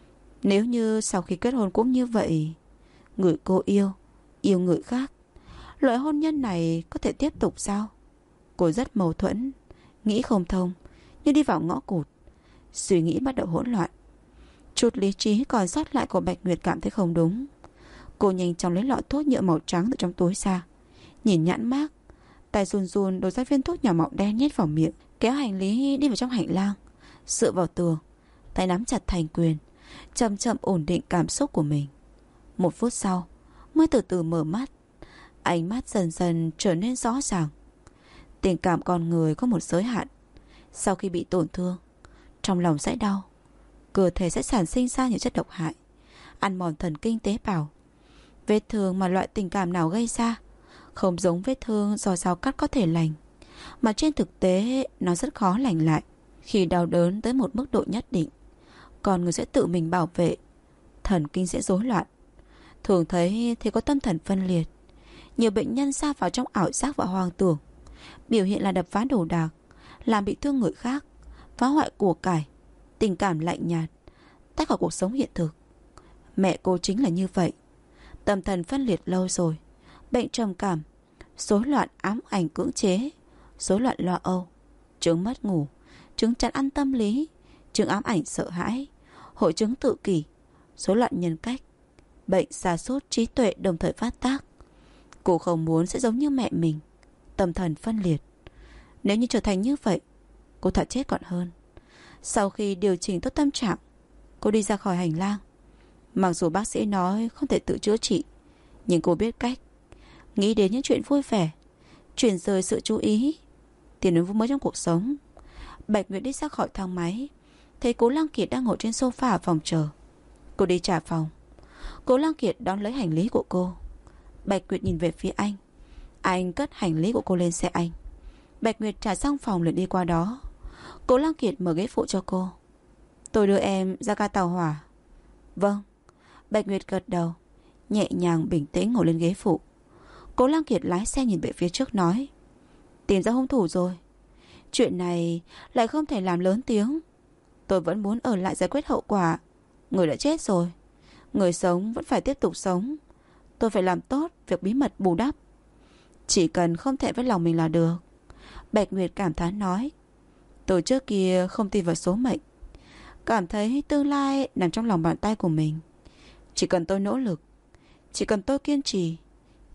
Nếu như sau khi kết hôn cũng như vậy, người cô yêu người khác, loại hôn nhân này có thể tiếp tục sao? Cô rất mâu thuẫn, nghĩ không thông, như đi vào ngõ cụt. Suy nghĩ bắt đầu hỗn loạn. Chút lý trí còn sót lại của Bạch Nguyệt cảm thấy không đúng. Cô nhanh chóng lấy lọ thuốc nhựa màu trắng từ trong túi ra, nhìn nhãn mác, tay run run đổ ra viên thuốc nhỏ màu đen nhét vào miệng, kéo hành lý đi vào trong hành lang, dựa vào tường, tay nắm chặt thành quyền, chậm chậm ổn định cảm xúc của mình. 1 phút sau mới từ từ mở mắt. Ánh mắt dần dần trở nên rõ ràng. Tình cảm con người có một giới hạn. Sau khi bị tổn thương, trong lòng sẽ đau, cơ thể sẽ sản sinh ra những chất độc hại, ăn mòn thần kinh tế bào. Vết thương mà loại tình cảm nào gây ra không giống vết thương do dao cắt có thể lành, mà trên thực tế nó rất khó lành lại. Khi đau đớn tới một mức độ nhất định, con người sẽ tự mình bảo vệ, thần kinh sẽ rối loạn. Thường thấy thì có tâm thần phân liệt. Nhiều bệnh nhân sa vào trong ảo giác và hoang tưởng, biểu hiện là đập phá đồ đạc, làm bị thương người khác, phá hoại của cải, tình cảm lạnh nhạt, tách khỏi cuộc sống hiện thực. Mẹ cô chính là như vậy. Tâm thần phân liệt lâu rồi, bệnh trầm cảm, rối loạn ám ảnh cưỡng chế, rối loạn lo âu, chứng mất ngủ, chứng chán ăn tâm lý, chứng ám ảnh sợ hãi, hội chứng tự kỷ, rối loạn nhân cách, bệnh sa sút trí tuệ đồng thời phát tác. Cô không muốn sẽ giống như mẹ mình, tâm thần phân liệt. Nếu như trở thành như vậy, cô thà chết còn hơn. Sau khi điều chỉnh tốt tâm trạng, cô đi ra khỏi hành lang. Mặc dù bác sĩ nói không thể tự chữa trị, nhưng cô biết cách. Nghĩ đến những chuyện vui vẻ, chuyển rời sự chú ý, tìm niềm vui mới trong cuộc sống. Bạch Nguyệt đi ra khỏi thang máy, thấy Cố Lăng Kiệt đang ngồi trên sofa ở phòng chờ. Cô đi trả phòng. Cố Lăng Kiệt đón lấy hành lý của cô. Bạch Nguyệt nhìn về phía anh. Anh cất hành lý của cô lên xe anh. Bạch Nguyệt trả xong phòng liền đi qua đó. Cố Lăng Kiệt mở ghế phụ cho cô. Tôi đưa em ra ga tàu hỏa. Vâng. Bạch Nguyệt gật đầu, nhẹ nhàng bình tĩnh ngồi lên ghế phụ. Cố Lăng Kiệt lái xe nhìn về phía trước nói, tìm ra hung thủ rồi. Chuyện này lại không thể làm lớn tiếng. Tôi vẫn muốn ở lại giải quyết hậu quả. Người đã chết rồi, người sống vẫn phải tiếp tục sống. Tôi phải làm tốt việc bí mật bù đắp. Chỉ cần không thẹn với lòng mình là được. Bạch Nguyệt cảm thán nói, tôi trước kia không tin vào số mệnh, cảm thấy tương lai nằm trong lòng bàn tay của mình. Chỉ cần tôi nỗ lực, chỉ cần tôi kiên trì,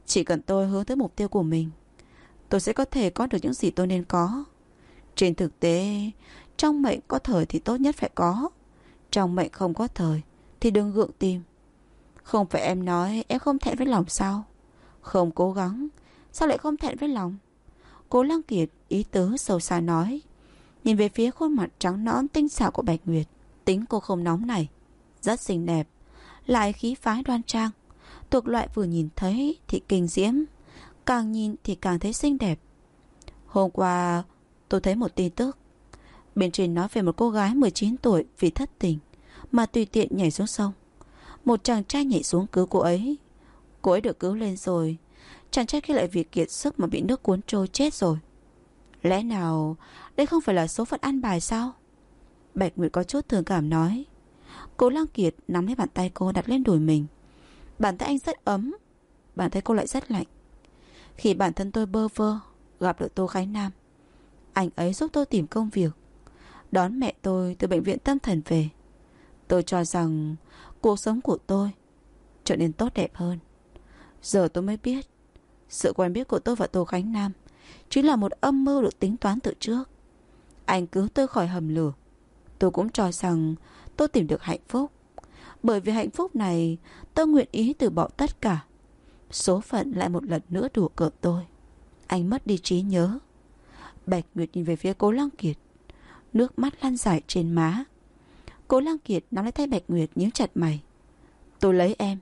Chỉ cần tôi hướng tới mục tiêu của mình, tôi sẽ có thể có được những gì tôi nên có. Trên thực tế, trong mệnh có thời thì tốt nhất phải có, trong mệnh không có thời thì đừng gượng tìm. Không phải em nói em không thẹn với lòng sao? Không cố gắng, sao lại không thẹn với lòng? Cố Lăng Kiệt ý tứ sâu xa nói, nhìn về phía khuôn mặt trắng nõn tinh xảo của Bạch Nguyệt. Tính cô không nóng này, rất xinh đẹp, lại khí phái đoan trang, thuộc loại vừa nhìn thấy thì kinh diễm, càng nhìn thì càng thấy xinh đẹp. Hôm qua tôi thấy một tin tức, bên trên nói về một cô gái 19 tuổi vì thất tình mà tùy tiện nhảy xuống sông. Một chàng trai nhảy xuống cứu cô ấy. Cô ấy được cứu lên rồi, chàng trai kia lại vì kiệt sức mà bị nước cuốn trôi chết rồi. Lẽ nào đây không phải là số phận an bài sao? Bạch Nguyệt có chút thương cảm nói. Cố Lăng Kiệt nắm lấy bàn tay cô đặt lên đùi mình. Bàn tay anh rất ấm, bàn tay cô lại rất lạnh. Khi bản thân tôi bơ vơ gặp được Tô Khánh Nam, anh ấy giúp tôi tìm công việc, đón mẹ tôi từ bệnh viện tâm thần về. Tôi cho rằng cuộc sống của tôi trở nên tốt đẹp hơn. Giờ tôi mới biết, sự quen biết của tôi và Tô Khánh Nam chính là một âm mưu được tính toán từ trước. Anh cứu tôi khỏi hầm lửa. Tôi cũng cho rằng tôi tìm được hạnh phúc. Bởi vì hạnh phúc này, tôi nguyện ý từ bỏ tất cả. Số phận lại một lần nữa đùa cợt tôi. Anh mất đi trí nhớ. Bạch Nguyệt nhìn về phía Cố Lăng Kiệt, nước mắt lăn dài trên má. Cố Lăng Kiệt nắm lấy tay Bạch Nguyệt, nhíu chặt mày. Tôi lấy em.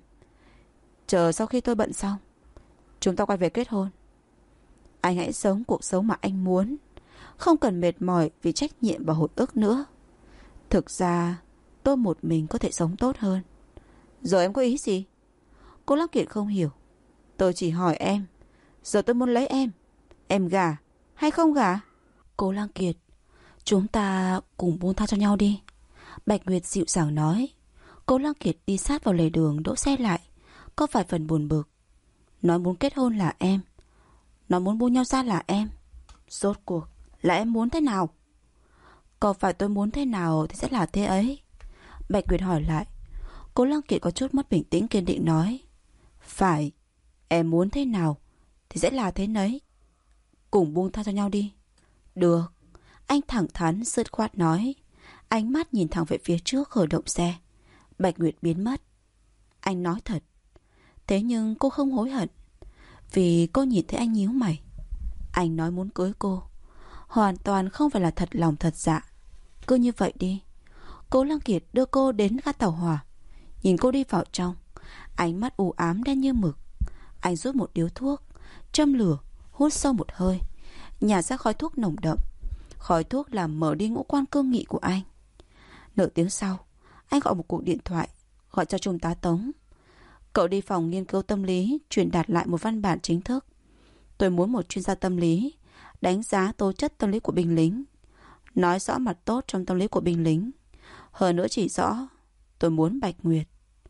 Chờ sau khi tôi bận xong, chúng ta quay về kết hôn. Anh hãy sống cuộc sống mà anh muốn, không cần mệt mỏi vì trách nhiệm và hồi ức nữa. Thực ra tôi một mình có thể sống tốt hơn. Giờ em có ý gì? Cố Lăng Kiệt không hiểu. Tôi chỉ hỏi em, giờ tôi muốn lấy em gả hay không gả? Cố Lăng Kiệt, chúng ta cùng buông tha cho nhau đi, Bạch Nguyệt dịu dàng nói. Cố Lăng Kiệt đi sát vào lề đường đỗ xe lại, có vài phần buồn bực. Nói muốn kết hôn là em, nói muốn buông nhau ra là em. Rốt cuộc là em muốn thế nào? Có phải tôi muốn thế nào thì sẽ là thế ấy? Bạch Nguyệt hỏi lại. Cố Lăng Kiệt có chút mất bình tĩnh, kiên định nói. Phải, em muốn thế nào thì sẽ là thế nấy. Cùng buông tha cho nhau đi. Được. Anh thẳng thắn dứt khoát nói. Ánh mắt nhìn thẳng về phía trước khởi động xe. Bạch Nguyệt biến mất. Anh nói thật. Thế nhưng cô không hối hận, vì cô nhìn thấy anh nhíu mày. Anh nói muốn cưới cô, hoàn toàn không phải là thật lòng thật dạ. Cứ như vậy đi. Cố Lăng Kiệt đưa cô đến ga tàu hỏa. Nhìn cô đi vào trong, ánh mắt u ám đen như mực. Anh rút một điếu thuốc, châm lửa, hút sâu một hơi, nhả ra khói thuốc nồng đậm. Khói thuốc làm mở đi ngũ quan cương nghị của anh. Nửa tiếng sau, anh gọi một cuộc điện thoại, gọi cho Trung tá Tống. Cậu đi phòng nghiên cứu tâm lý, truyền đạt lại một văn bản chính thức. Tôi muốn một chuyên gia tâm lý đánh giá tố chất tâm lý của binh lính, nói rõ mặt tốt trong tâm lý của binh lính. Hơn nữa chỉ rõ tôi muốn Bạch Nguyệt.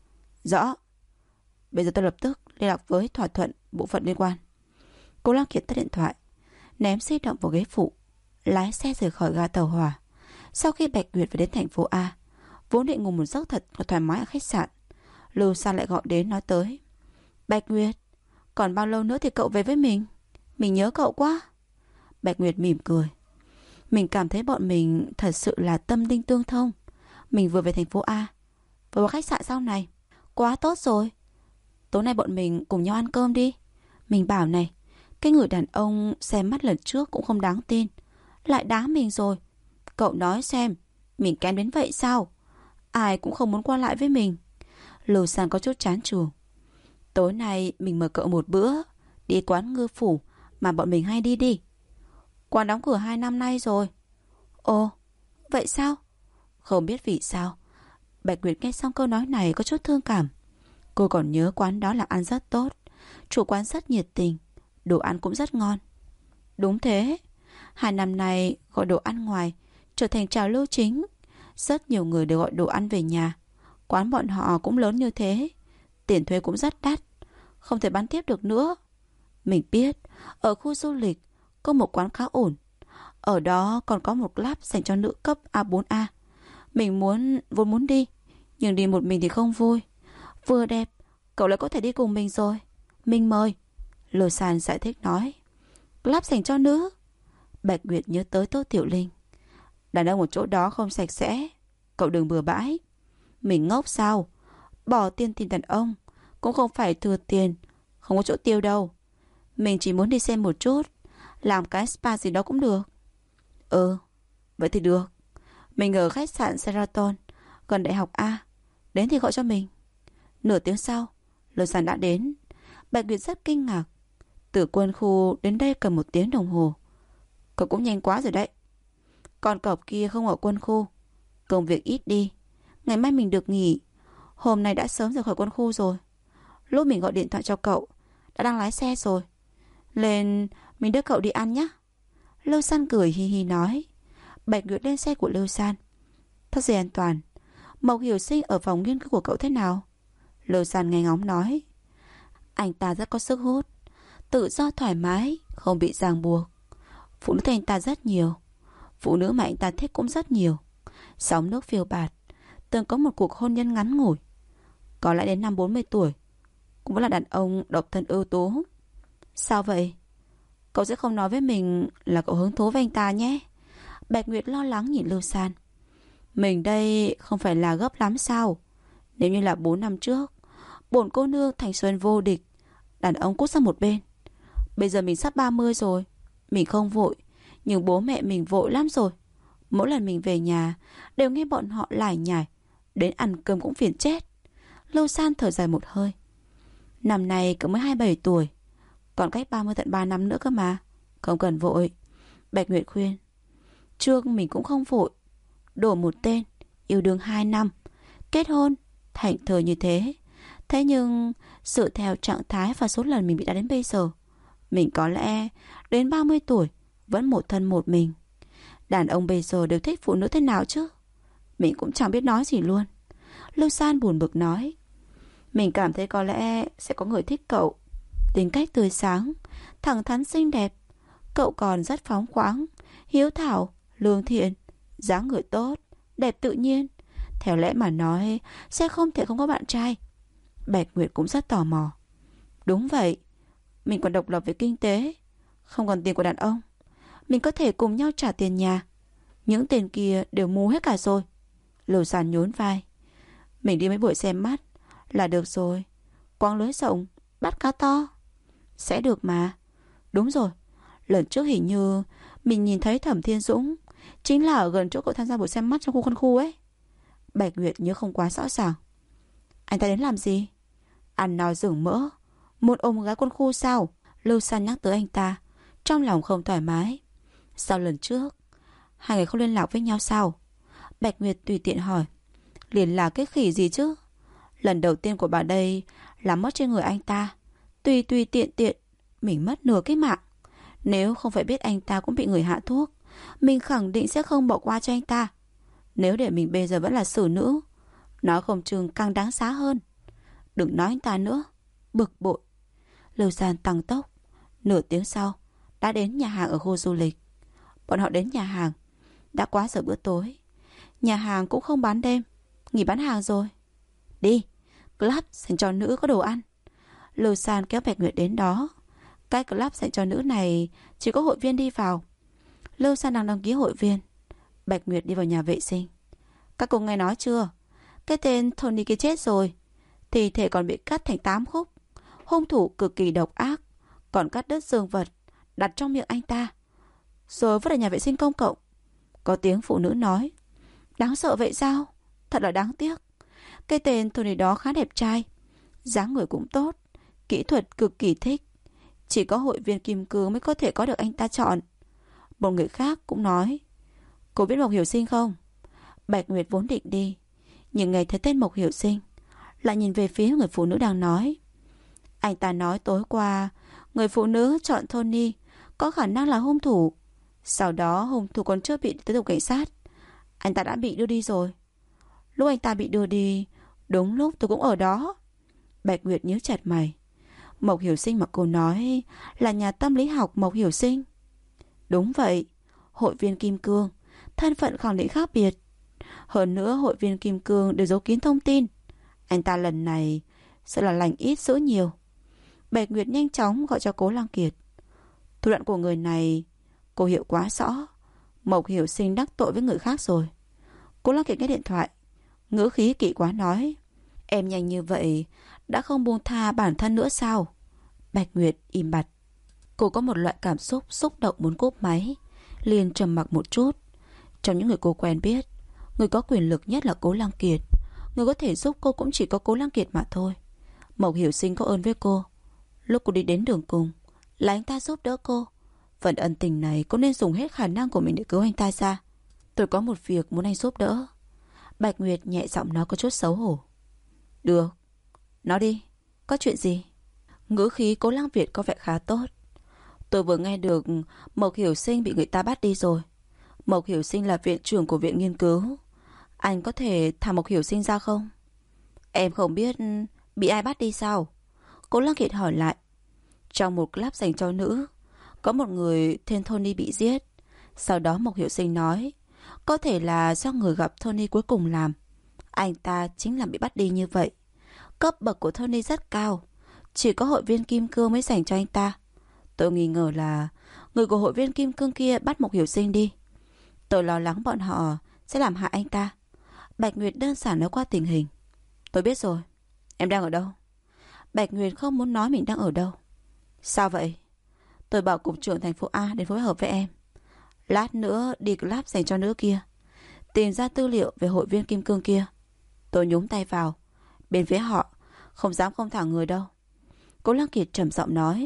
Rõ. Bây giờ tôi lập tức liên lạc với thỏa thuận bộ phận liên quan. Cố Lăng Kiệt tắt điện thoại, ném di động vào ghế phụ, lái xe rời khỏi ga tàu hỏa. Sau khi Bạch Nguyệt về đến thành phố A, vốn định ngủ một giấc thật thoải mái ở khách sạn, Lưu San lại gọi đến nói tới. Bạch Nguyệt, còn bao lâu nữa thì cậu về với mình? Mình nhớ cậu quá. Bạch Nguyệt mỉm cười. Mình cảm thấy bọn mình thật sự là tâm linh tương thông. Mình vừa về thành phố A, vừa vào khách sạn sau này. Quá tốt rồi. Tối nay bọn mình cùng nhau ăn cơm đi. Mình bảo này, cái người đàn ông xem mắt lần trước cũng không đáng tin, lại đá mình rồi. Cậu nói xem, mình kém đến vậy sao? Ai cũng không muốn qua lại với mình. Lưu San có chút chán chường. Tối nay mình mời cậu một bữa, đi quán Ngư Phủ mà bọn mình hay đi đi. Quán đóng cửa 2 năm nay rồi. Ồ, vậy sao? Không biết vì sao, Bạch Nguyệt nghe xong câu nói này có chút thương cảm. Cô còn nhớ quán đó làm ăn rất tốt, chủ quán rất nhiệt tình, đồ ăn cũng rất ngon. Đúng thế, 2 năm nay gọi đồ ăn ngoài trở thành trào lưu chính. Rất nhiều người đều gọi đồ ăn về nhà. Quán bọn họ cũng lớn như thế, tiền thuê cũng rất đắt, không thể bán tiếp được nữa. Mình biết ở khu du lịch có một quán khá ổn, ở đó còn có một club dành cho nữ cấp A4A. Mình vốn muốn đi, nhưng đi một mình thì không vui. Vừa đẹp, cậu lại có thể đi cùng mình rồi. Mình mời. Lô San giải thích nói. Club dành cho nữ. Bạch Nguyệt nhớ tới Tô Tiểu Linh. Đàn ông ở chỗ đó không sạch sẽ, cậu đừng bừa bãi. Mình ngốc sao? Bỏ tiền tìm đàn ông cũng không phải thừa tiền, không có chỗ tiêu đâu. Mình chỉ muốn đi xem một chút, làm cái spa gì đó cũng được. Ừ, vậy thì được. Mình ở khách sạn Sheraton gần đại học A. Đến thì gọi cho mình. Nửa tiếng sau, Lô San đã đến. Bạch Nguyệt rất kinh ngạc. Từ quân khu đến đây cần 1 tiếng đồng hồ. Cậu cũng nhanh quá rồi đấy. Con cọp kia không ở quân khu, công việc ít đi. Ngày mai mình được nghỉ. Hôm nay đã sớm rời khỏi quân khu rồi. Lúc mình gọi điện thoại cho cậu đã đang lái xe rồi. Lên mình đưa cậu đi ăn nhé. Lô San cười hi hi nói. Bạch Nguyệt lên xe của Lô San. Thắt dây an toàn. Mộc Hiểu Sinh ở phòng nghiên cứu của cậu thế nào? Lô San nghe ngóng nói. Anh ta rất có sức hút, tự do thoải mái, không bị ràng buộc. Phụ nữ thích anh ta rất nhiều. Phụ nữ mà anh ta thích cũng rất nhiều. Sóng nước phiêu bạt. Từng có một cuộc hôn nhân ngắn ngủi. Có lẽ đến năm 40 tuổi cũng vẫn là đàn ông độc thân ưu tú. Sao vậy? Cậu sẽ không nói với mình là cậu hứng thú với anh ta nhé. Bạch Nguyệt lo lắng nhìn Lưu San. Mình đây không phải là gấp lắm sao? Nếu như là 4 năm trước, bổn cô nương thanh xuân vô địch, đàn ông cút sang một bên. Bây giờ mình sắp 30 rồi. Mình không vội, nhưng bố mẹ mình vội lắm rồi. Mỗi lần mình về nhà đều nghe bọn họ lải nhải, đến ăn cơm cũng phiền chết. Lưu San thở dài một hơi. Năm nay cậu mới 27 tuổi, còn cách 30 tận 3 năm nữa cơ mà. Không cần vội. Bạch Nguyệt khuyên. Trước mình cũng không vội. Đổi một tên, yêu đương 2 năm, kết hôn, thảnh thơi như thế. Thế nhưng sự theo trạng thái và số lần mình bị đã đến bây giờ, mình có lẽ đến 30 tuổi vẫn một thân một mình. Đàn ông bây giờ đều thích phụ nữ thế nào chứ? Mình cũng chẳng biết nói gì luôn. Lưu San buồn bực nói. Mình cảm thấy có lẽ sẽ có người thích cậu. Tính cách tươi sáng, thẳng thắn xinh đẹp. Cậu còn rất phóng khoáng, hiếu thảo, lương thiện, dáng người tốt, đẹp tự nhiên. Theo lẽ mà nói sẽ không thể không có bạn trai. Bạch Nguyệt cũng rất tò mò. Đúng vậy, mình còn độc lập về kinh tế, không còn tiền của đàn ông. Mình có thể cùng nhau trả tiền nhà. Những tiền kia đều mù hết cả rồi. Lưu San nhún vai. Mình đi mấy buổi xem mắt là được rồi. Quăng lưới rộng, bắt cá to. Sẽ được mà. Đúng rồi, lần trước hình như mình nhìn thấy Thẩm Thiên Dũng chính là ở gần chỗ cậu tham gia buổi xem mắt trong khu quân khu ấy. Bạch Nguyệt nhớ không quá rõ ràng. Anh ta đến làm gì? Ăn nói rừng mỡ, muốn ôm gái quân khu sao? Lưu San nhắc tới anh ta, trong lòng không thoải mái. Sau lần trước, hai người không liên lạc với nhau sao? Bạch Nguyệt tùy tiện hỏi. Liên lạc cái khỉ gì chứ? Lần đầu tiên của bà đây là mất trên người anh ta. Tùy tiện tiện, mình mất nửa cái mạng. Nếu không phải biết anh ta cũng bị người hạ thuốc, mình khẳng định sẽ không bỏ qua cho anh ta. Nếu để mình bây giờ vẫn là xử nữ, nó không chừng càng đáng giá hơn. Đừng nói anh ta nữa. Bực bội. Lưu San tăng tốc. Nửa tiếng sau đã đến nhà hàng ở khu du lịch. Bọn họ đến nhà hàng đã quá giờ bữa tối. Nhà hàng cũng không bán đêm, nghỉ bán hàng rồi. Đi, club dành cho nữ có đồ ăn. Lưu San kéo Bạch Nguyệt đến đó. Cái club dành cho nữ này chỉ có hội viên đi vào. Lưu San đang đăng ký hội viên. Bạch Nguyệt đi vào nhà vệ sinh. Các cô nghe nói chưa? Cái tên Tony kia chết rồi, thi thể còn bị cắt thành 8 khúc. Hung thủ cực kỳ độc ác, còn cắt đứt xương vật đặt trong miệng anh ta, rồi vứt ở nhà vệ sinh công cộng. Có tiếng phụ nữ nói. Đáng sợ vậy sao? Thật là đáng tiếc. Cái tên Tony đó khá đẹp trai, dáng người cũng tốt, kỹ thuật cực kỳ thích. Chỉ có hội viên kim cương mới có thể có được anh ta chọn. Một người khác cũng nói. Cô biết Mộc Hiểu Sinh không? Bạch Nguyệt vốn định đi, nhưng nghe thấy tên Mộc Hiểu Sinh lại nhìn về phía người phụ nữ đang nói. Anh ta nói tối qua người phụ nữ chọn Tony có khả năng là hung thủ. Sau đó hung thủ còn chưa bị tới cục cảnh sát, anh ta đã bị đưa đi rồi. Lúc anh ta bị đưa đi, đúng lúc tôi cũng ở đó. Bạch Nguyệt nhíu chặt mày. Mộc Hiểu Sinh mà cô nói là nhà tâm lý học Mộc Hiểu Sinh. Đúng vậy, hội viên kim cương, thân phận khẳng định khác biệt. Hơn nữa hội viên kim cương đều giấu kín thông tin. Anh ta lần này sẽ là lành ít dữ nhiều. Bạch Nguyệt nhanh chóng gọi cho Cố Lăng Kiệt. Thủ đoạn của người này cô hiểu quá rõ. Mộc Hiểu Sinh đắc tội với người khác rồi. Cố Lăng Kiệt nghe điện thoại, ngữ khí kỵ quá nói: Em nhanh như vậy đã không buông tha bản thân nữa sao? Bạch Nguyệt im bặt. Cô có một loại cảm xúc xúc động muốn cúp máy, liền trầm mặc một chút. Trong những người cô quen biết, người có quyền lực nhất là Cố Lăng Kiệt. Người có thể giúp cô cũng chỉ có Cố Lăng Kiệt mà thôi. Mộc Hiểu Sinh có ơn với cô. Lúc cô đi đến đường cùng là anh ta giúp đỡ cô. Phần ân tình này cô nên dùng hết khả năng của mình để cứu anh ta ra. Tôi có một việc muốn anh giúp đỡ. Bạch Nguyệt nhẹ giọng nói có chút xấu hổ. Được, nói đi, có chuyện gì? Ngữ khí Cố Lăng Việt có vẻ khá tốt. Tôi vừa nghe được Mộc Hiểu Sinh bị người ta bắt đi rồi. Mộc Hiểu Sinh là viện trưởng của viện nghiên cứu. Anh có thể thả Mộc Hiểu Sinh ra không? Em không biết bị ai bắt đi sao? Cố Lăng Kiệt hỏi lại. Trong một club dành cho nữ, có một người tên Tony bị giết. Sau đó Mộc Hiểu Sinh nói có thể là do người gặp Tony cuối cùng làm. Anh ta chính là bị bắt đi như vậy. Cấp bậc của Tony rất cao, chỉ có hội viên Kim Cương mới dành cho anh ta. Tôi nghi ngờ là người của hội viên Kim Cương kia bắt Mộc Hiểu Sinh đi. Tôi lo lắng bọn họ sẽ làm hại anh ta. Bạch Nguyệt đơn giản nói qua tình hình. Tôi biết rồi. Em đang ở đâu? Bạch Nguyệt không muốn nói mình đang ở đâu. Sao vậy? Tôi bảo cục trưởng thành phố A đến phối hợp với em. Lát nữa đi club dành cho nữ kia, tìm ra tư liệu về hội viên Kim Cương kia. Tôi nhúng tay vào. Bên phía họ không dám không thả người đâu. Cố Lăng Kiệt trầm giọng nói.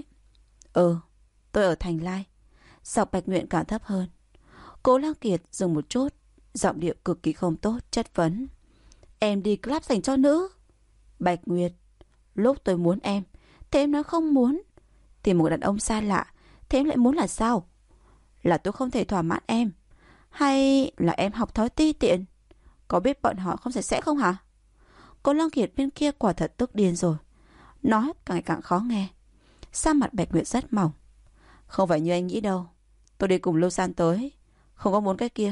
Tôi ở Thành Lai. Giọng Bạch Nguyệt càng thấp hơn. Cố Lăng Kiệt dừng một chút, giọng điệu cực kỳ không tốt, chất vấn. Em đi club dành cho nữ? Bạch Nguyệt, lúc tôi muốn em, thế em nói không muốn. Tìm một đàn ông xa lạ, thế em lại muốn là sao? Là tôi không thể thỏa mãn em, hay là em học thói ti tiện? Có biết bọn họ không sạch sẽ không hả? Cố Lăng Kiệt bên kia quả thật tức điên rồi, nói càng ngày càng khó nghe. Sa mặt Bạch Nguyệt rất mỏng. Không phải như anh nghĩ đâu. Tôi đi cùng Lưu San tới, không có muốn cái kia.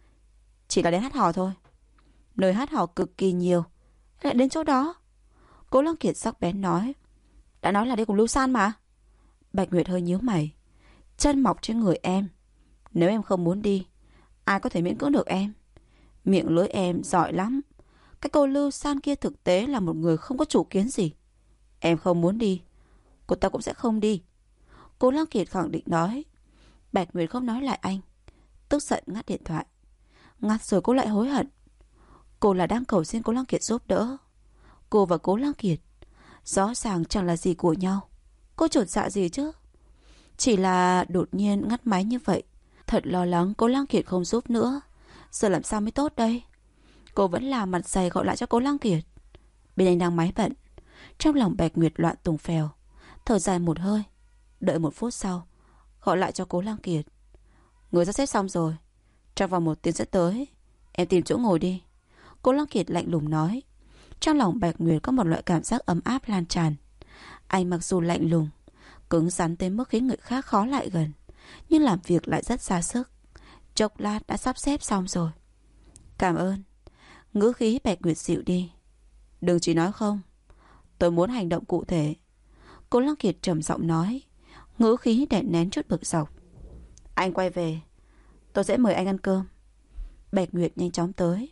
Chỉ là đến hát hò thôi. Nơi hát hò cực kỳ nhiều, lại đến chỗ đó. Cố Lăng Kiệt sắc bén nói. Đã nói là đi cùng Lưu San mà. Bạch Nguyệt hơi nhíu mày. Chân mọc trên người em. Nếu em không muốn đi, ai có thể miễn cưỡng được em? Miệng lưỡi em giỏi lắm. Cái cô Lưu San kia thực tế là một người không có chủ kiến gì. Em không muốn đi, cô ta cũng sẽ không đi. Cố Lăng Kiệt khẳng định nói. Bạch Nguyệt không nói lại anh, tức giận ngắt điện thoại. Ngắt rồi cô lại hối hận. Cô là đang cầu xin Cố Lăng Kiệt giúp đỡ. Cô và Cố Lăng Kiệt rõ ràng chẳng là gì của nhau. Cô chột dạ gì chứ? Chỉ là đột nhiên ngắt máy như vậy. Thật lo lắng Cố Lăng Kiệt không giúp nữa. Giờ làm sao mới tốt đây? Cô vẫn là mặt dày gọi lại cho Cố Lăng Kiệt. Bên anh đang máy bận. Trong lòng Bạch Nguyệt loạn tùng phèo, thở dài một hơi. Đợi 1 phút sau, gọi lại cho Cố Lăng Kiệt. Người sắp xếp xong rồi, trong vòng 1 tiếng sẽ tới. Em tìm chỗ ngồi đi. Cố Lăng Kiệt lạnh lùng nói. Trong lòng Bạch Nguyệt có một loại cảm giác ấm áp lan tràn. Anh mặc dù lạnh lùng, cứng rắn tới mức khiến người khác khó lại gần, nhưng làm việc lại rất ra sức. Chốc lát đã sắp xếp xong rồi. Cảm ơn. Ngữ khí Bạch Nguyệt dịu đi. Đừng chỉ nói không, tôi muốn hành động cụ thể. Cố Lăng Kiệt trầm giọng nói, ngữ khí đè nén chút bực dọc. Anh quay về, tôi sẽ mời anh ăn cơm. Bạch Nguyệt nhanh chóng tới.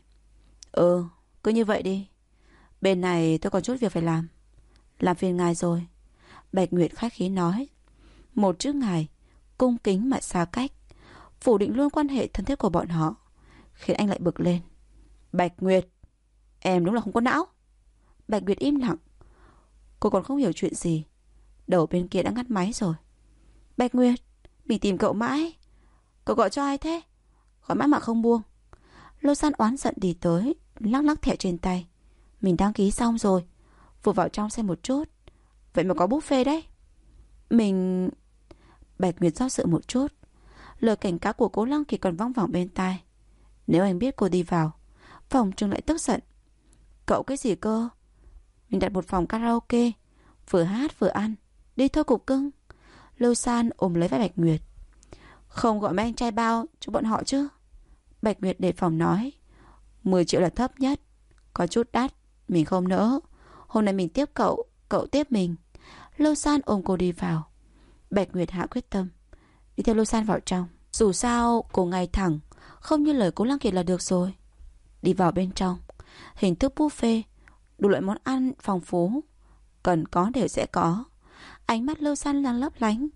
Cứ như vậy đi. Bên này tôi còn chút việc phải làm. Làm phiền ngài rồi. Bạch Nguyệt khách khí nói. Một chữ ngài cung kính mà xa cách, phủ định luôn quan hệ thân thiết của bọn họ, khiến anh lại bực lên. Bạch Nguyệt, em đúng là không có não. Bạch Nguyệt im lặng. Cô còn không hiểu chuyện gì. Đầu bên kia đã ngắt máy rồi. Bạch Nguyệt, mình tìm cậu mãi. Cậu gọi cho ai thế? Gọi mãi mà không buông. Lô San oán giận đi tới, lắc lắc thẻ trên tay. Mình đăng ký xong rồi, vừa vào trong xem một chút. Vậy mà có buffet đấy. Mình... Bạch Nguyệt do dự một chút. Lời cảnh cáo của Cố Lăng Kiệt còn vang vẳng bên tai. Nếu anh biết cô đi vào, phòng trừng lại tức giận. Cậu cái gì cơ? Mình đặt một phòng karaoke, vừa hát vừa ăn. Đi thôi cục cưng. Lưu San ôm lấy vai Bạch Nguyệt. Không gọi mấy anh trai bao cho bọn họ chứ? Bạch Nguyệt đề phòng nói. 10 triệu là thấp nhất. Có chút đắt, mình không nỡ. Hôm nay mình tiếp cậu, cậu tiếp mình. Lâu San ôm cô đi vào. Bạch Nguyệt hạ quyết tâm đi theo Lâu San vào trong. Dù sao cô ngay thẳng, không như lời Cố Lăng Kiệt là được rồi. Đi vào bên trong, hình thức buffet, đủ loại món ăn phong phú, cần có đều sẽ có. Ánh mắt Lâu San đang lấp lánh.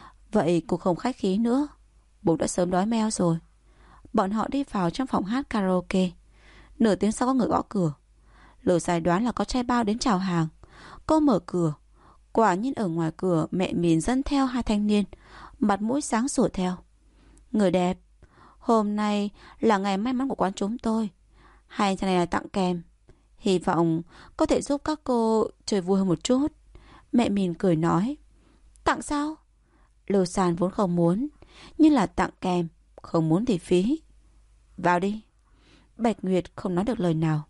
Vậy cô không khách khí nữa, bụng đã sớm đói meo rồi. Bọn họ đi vào trong phòng hát karaoke. Nửa tiếng sau có người gõ cửa. Lâu San đoán là có trai bao đến chào hàng. Cô mở cửa. Quả nhiên ở ngoài cửa mẹ mình dẫn theo hai thanh niên, mặt mũi sáng sủa theo. Người đẹp, hôm nay là ngày may mắn của quán chúng tôi. Hai chàng này là tặng kèm, hy vọng có thể giúp các cô chơi vui hơn một chút. Mẹ mình cười nói. Tặng sao? Lưu San vốn không muốn, nhưng là tặng kèm, không muốn thì phí. Vào đi. Bạch Nguyệt không nói được lời nào.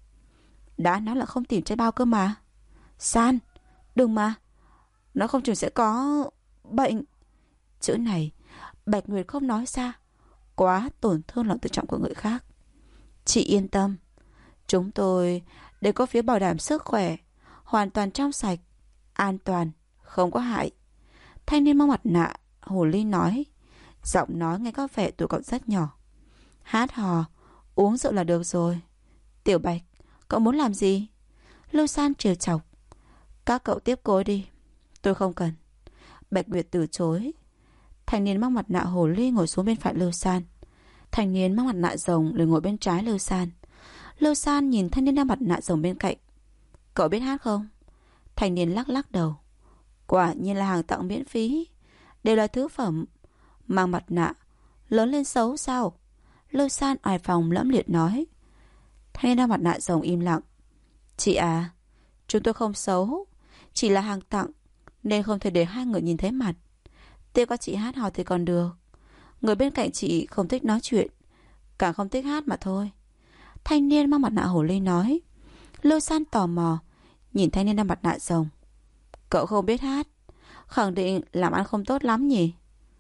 Đã nói là không tìm trai bao cơ mà. San, đừng mà, nó không chừng sẽ có bệnh. Chữ này Bạch Nguyệt không nói ra, quá tổn thương lòng tự trọng của người khác. Chị yên tâm, chúng tôi đều có phiếu bảo đảm sức khỏe, hoàn toàn trong sạch, an toàn, không có hại. Thanh niên mang mặt nạ hồ ly nói, giọng nói nghe có vẻ tuổi cậu rất nhỏ. Hát hò, uống rượu là được rồi. Tiểu Bạch, cậu muốn làm gì? Lưu San trêu chọc. Các cậu tiếp cô đi, tôi không cần. Bạch Nguyệt từ chối. Thanh niên mang mặt nạ hồ ly ngồi xuống bên phải Lưu San. Thanh niên mang mặt nạ rồng liền ngồi bên trái Lưu San. Lưu San nhìn thanh niên đeo mặt nạ rồng bên cạnh. Cậu biết hát không? Thanh niên lắc lắc đầu. Quả nhiên là hàng tặng miễn phí, đều là thứ phẩm. Mang mặt nạ lớn lên xấu sao? Lưu San oai phòng lẫm liệt nói. Thanh niên đeo mặt nạ rồng im lặng. Chị à, chúng tôi không xấu, chỉ là hàng tặng, nên không thể để hai người nhìn thấy mặt. Tiếc có chị hát hò thì còn được. Người bên cạnh chị không thích nói chuyện, càng không thích hát mà thôi. Thanh niên mang mặt nạ hồ ly nói. Lưu San tò mò nhìn thanh niên đeo mặt nạ rồng. Cậu không biết hát, khẳng định làm ăn không tốt lắm nhỉ?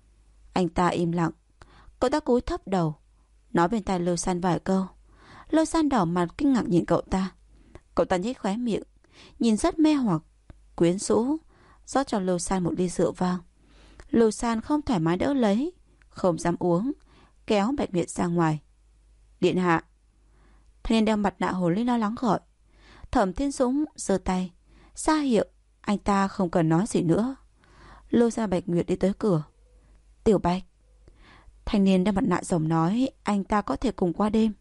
Anh ta im lặng. Cậu ta cúi thấp đầu, nói bên tai Lưu San vài câu. Lưu San đỏ mặt kinh ngạc nhìn cậu ta. Cậu ta nhếch khóe miệng, nhìn rất mê hoặc, quyến rũ, rót cho Lưu San một ly rượu vang. Lưu San không thoải mái đỡ lấy, không dám uống, kéo Bạch Nguyệt ra ngoài. Điện hạ. Thanh niên đeo mặt nạ hồ ly lo lắng gọi. Thẩm Thiên Dũng giơ tay ra hiệu anh ta không cần nói gì nữa. Lưu San Bạch Nguyệt đi tới cửa. Tiểu Bạch. Thanh niên đeo mặt nạ rồng nói anh ta có thể cùng qua đêm.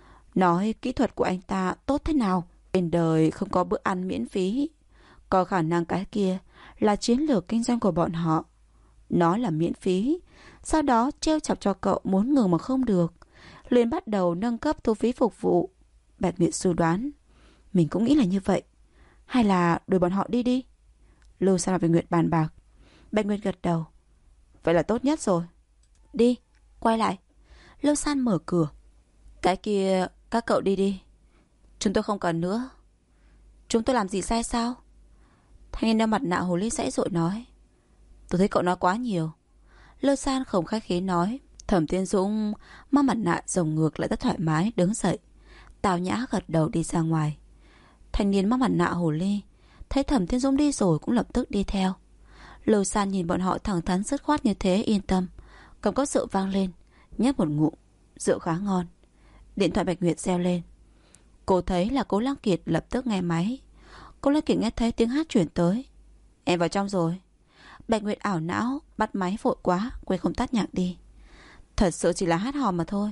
Nói kỹ thuật của anh ta tốt thế nào. Bên đời không có bữa ăn miễn phí. Có khả năng cái kia là chiến lược kinh doanh của bọn họ. Nó là miễn phí, sau đó trêu chọc cho cậu muốn ngừng mà không được, liền bắt đầu nâng cấp thu phí phục vụ. Bạch Nguyệt suy đoán. Mình cũng nghĩ là như vậy. Hay là đuổi bọn họ đi đi? Lưu San và Bạch Nguyệt bàn bạc. Bạch Nguyệt gật đầu. Vậy là tốt nhất rồi. Đi, quay lại. Lưu San mở cửa. Cái kia các cậu đi đi, chúng tôi không cần nữa. Chúng tôi làm gì sai sao? Thanh niên đeo mặt nạ hồ ly giãy giụa nói. Tôi thấy cậu nói quá nhiều. Lưu San không khách khí nói. Thẩm Thiên Dũng mang mặt nạ rồng ngược lại rất thoải mái đứng dậy, tào nhã gật đầu đi ra ngoài. Thanh niên mang mặt nạ hồ ly thấy Thẩm Thiên Dũng đi rồi cũng lập tức đi theo. Lưu San nhìn bọn họ thẳng thắn dứt khoát như thế yên tâm. Cầm cốc rượu vang lên, nhấp một ngụm. Rượu khá ngon. Điện thoại Bạch Nguyệt reo lên. Cô thấy là Cố Lăng Kiệt, lập tức nghe máy. Cố Lăng Kiệt nghe thấy tiếng hát chuyển tới. Em vào trong rồi. Bạch Nguyệt ảo não bắt máy vội quá, quên không tắt nhạc đi. Thật sự chỉ là hát hò mà thôi.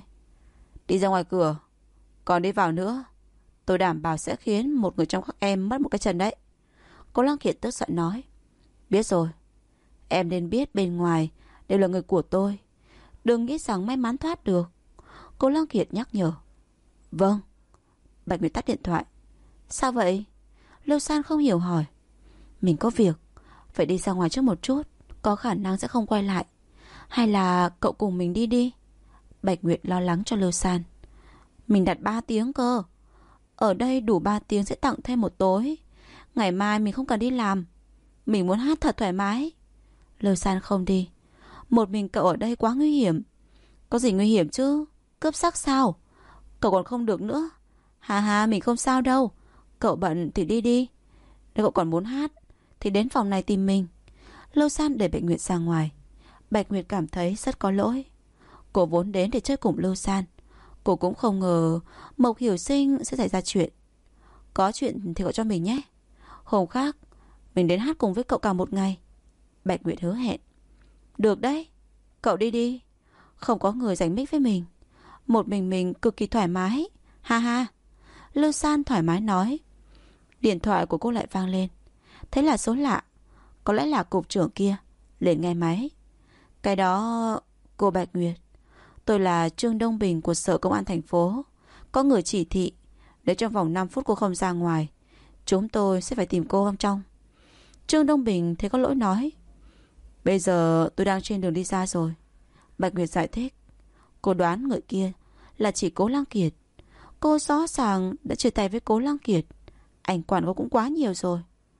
Đi ra ngoài cửa, còn đi vào nữa, tôi đảm bảo sẽ khiến một người trong các em mất một cái chân đấy. Cố Lăng Kiệt tức giận nói. Biết rồi. Em nên biết bên ngoài đều là người của tôi, đừng nghĩ rằng may mắn thoát được. Cố Lăng Kiệt nhắc nhở. Vâng. Bạch Nguyệt tắt điện thoại. Sao vậy? Lưu San không hiểu hỏi. Mình có việc, phải đi ra ngoài trước một chút, có khả năng sẽ không quay lại. Hay là cậu cùng mình đi đi? Bạch Nguyệt lo lắng cho Lưu San. Mình đặt 3 tiếng cơ. Ở đây đủ 3 tiếng sẽ tặng thêm một tối. Ngày mai mình không cần đi làm. Mình muốn hát thật thoải mái. Lưu San không đi. Một mình cậu ở đây quá nguy hiểm. Có gì nguy hiểm chứ? Cướp sắc sao? Cậu còn không được nữa. Hà hà, mình không sao đâu. Cậu bận thì đi đi. Nếu cậu còn muốn hát thì đến phòng này tìm mình. Lâu San đẩy Bạch Nguyệt ra ngoài. Bạch Nguyệt cảm thấy rất có lỗi. Cô vốn đến để chơi cùng Lâu San. Cô cũng không ngờ Mộc Hiểu Sinh sẽ xảy ra chuyện. Có chuyện thì gọi cho mình nhé. Hôm khác mình đến hát cùng với cậu cả một ngày. Bạch Nguyệt hứa hẹn. Được đấy, cậu đi đi. Không có người giành mic với mình. Một mình cực kỳ thoải mái. Ha ha. Lưu San thoải mái nói. Điện thoại của cô lại vang lên. Thế là số lạ. Có lẽ là cục trưởng kia. Liền nghe máy. Cái đó... Cô Bạch Nguyệt, tôi là Trương Đông Bình của Sở Công an thành phố. Có người chỉ thị, nếu trong vòng 5 phút cô không ra ngoài, chúng tôi sẽ phải tìm cô trong trong. Trương Đông Bình thấy có lỗi nói. Bây giờ tôi đang trên đường đi ra rồi. Bạch Nguyệt giải thích. Cô đoán người kia là chỉ Cố Lăng Kiệt. Cô rõ ràng đã chia tay với Cố Lăng Kiệt. Anh quản cô cũng quá nhiều rồi.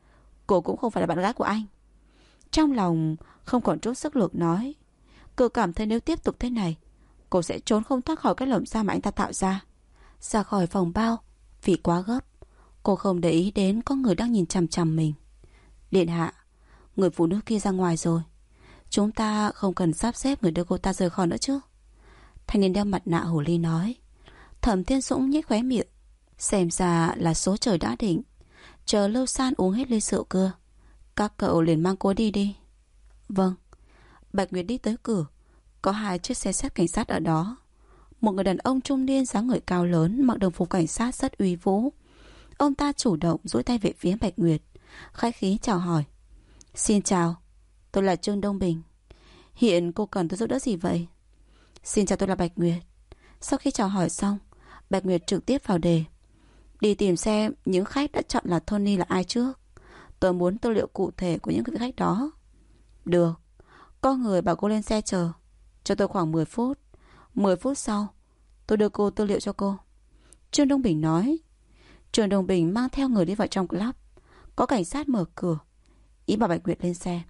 Cô cũng không phải là bạn gái của anh. Trong lòng không còn chút sức lực nói. Cô cảm thấy nếu tiếp tục thế này, cô sẽ trốn không thoát khỏi cái lồng giam mà anh ta tạo ra. Ra khỏi phòng bao vì quá gấp. Cô không để ý đến có người đang nhìn chằm chằm mình. Điện hạ, người phụ nữ kia ra ngoài rồi. Chúng ta không cần sắp xếp người đưa cô ta rời khỏi nữa chứ. Thanh niên đeo mặt nạ hồ ly nói. Thẩm Thiên Dũng nhếch khóe miệng. Xem ra là số trời đã định. Chờ Lâu San uống hết ly rượu cưa, các cậu liền mang cô đi đi. Vâng. Bạch Nguyệt đi tới cửa. Có 2 chiếc xe xét cảnh sát ở đó. Một người đàn ông trung niên dáng người cao lớn, mặc đồng phục cảnh sát rất uy vũ. Ông ta chủ động duỗi tay về phía Bạch Nguyệt, khách khí chào hỏi. Xin chào, tôi là Trương Đông Bình. Hiện cô cần tôi giúp đỡ gì vậy? Xin chào, tôi là Bạch Nguyệt. Sau khi chào hỏi xong, Bạch Nguyệt trực tiếp vào đề. Đi tìm xem những khách đã chọn là Tony là ai trước. Tôi muốn tư liệu cụ thể của những vị khách đó. Được. Có người bảo cô lên xe chờ. Cho tôi khoảng 10 phút. 10 phút sau, tôi đưa cô tư liệu cho cô. Trương Đông Bình nói. Trương Đông Bình mang theo người đi vào trong club. Có cảnh sát mở cửa, ý bảo Bạch Nguyệt lên xe.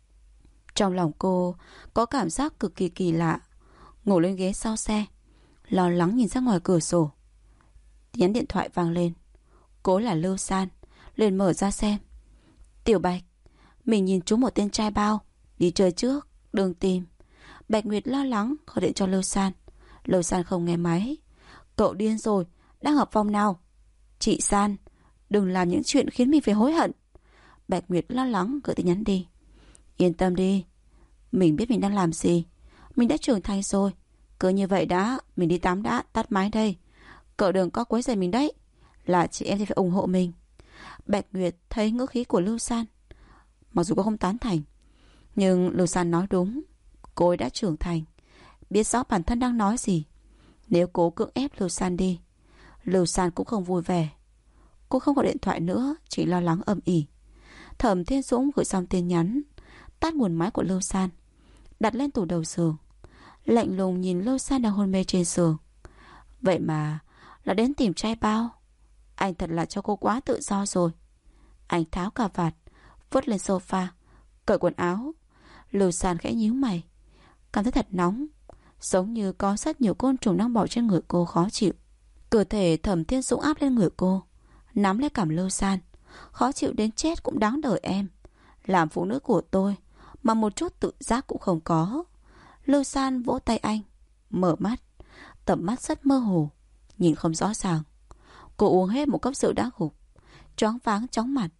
Trong lòng cô có cảm giác cực kỳ kỳ lạ. Ngồi lên ghế sau xe, lo lắng nhìn ra ngoài cửa sổ. Nhắn điện thoại vang lên. Cố là Lưu San, liền mở ra xem. Tiểu Bạch, mình nhìn trúng một tên trai bao, đi chơi trước, đừng tìm. Bạch Nguyệt lo lắng gọi điện cho Lưu San. Lưu San không nghe máy. Cậu điên rồi, đang ở phòng nào? Chị San, đừng làm những chuyện khiến mình phải hối hận. Bạch Nguyệt lo lắng gửi tin nhắn đi. Yên tâm đi, mình biết mình đang làm gì. Mình đã trưởng thành rồi. Cứ như vậy đã, mình đi tắm đã, tắt máy đây. Cậu đừng có quấy rầy mình đấy. Là chị em thì phải ủng hộ mình. Bạch Nguyệt thấy ngữ khí của Lưu San. Mặc dù cô không tán thành, nhưng Lưu San nói đúng. Cô ấy đã trưởng thành, biết rõ bản thân đang nói gì. Nếu cố cưỡng ép Lưu San đi, Lưu San cũng không vui vẻ. Cô không gọi điện thoại nữa, chỉ lo lắng âm ỉ. Thẩm Thiên Dũng gửi xong tin nhắn, tắt nguồn máy của Lưu San, đặt lên tủ đầu giường. Lạnh lùng nhìn Lưu San đang hôn mê trên giường. Vậy mà là đến tìm trai bao. Anh thật là cho cô quá tự do rồi. Anh tháo cà vạt, vứt lên sofa, cởi quần áo. Lưu San khẽ nhíu mày, cảm thấy thật nóng, giống như có rất nhiều côn trùng đang bò trên người cô khó chịu. Cơ thể Thẩm Thiên Dũng áp lên người cô, nắm lấy cằm Lưu San. Khó chịu đến chết cũng đáng đời em. Làm phụ nữ của tôi mà một chút tự giác cũng không có. Lưu San vỗ tay anh, mở mắt. Tầm mắt rất mơ hồ, nhìn không rõ ràng. Cô uống hết một cốc rượu đã gục, choáng váng chóng mặt.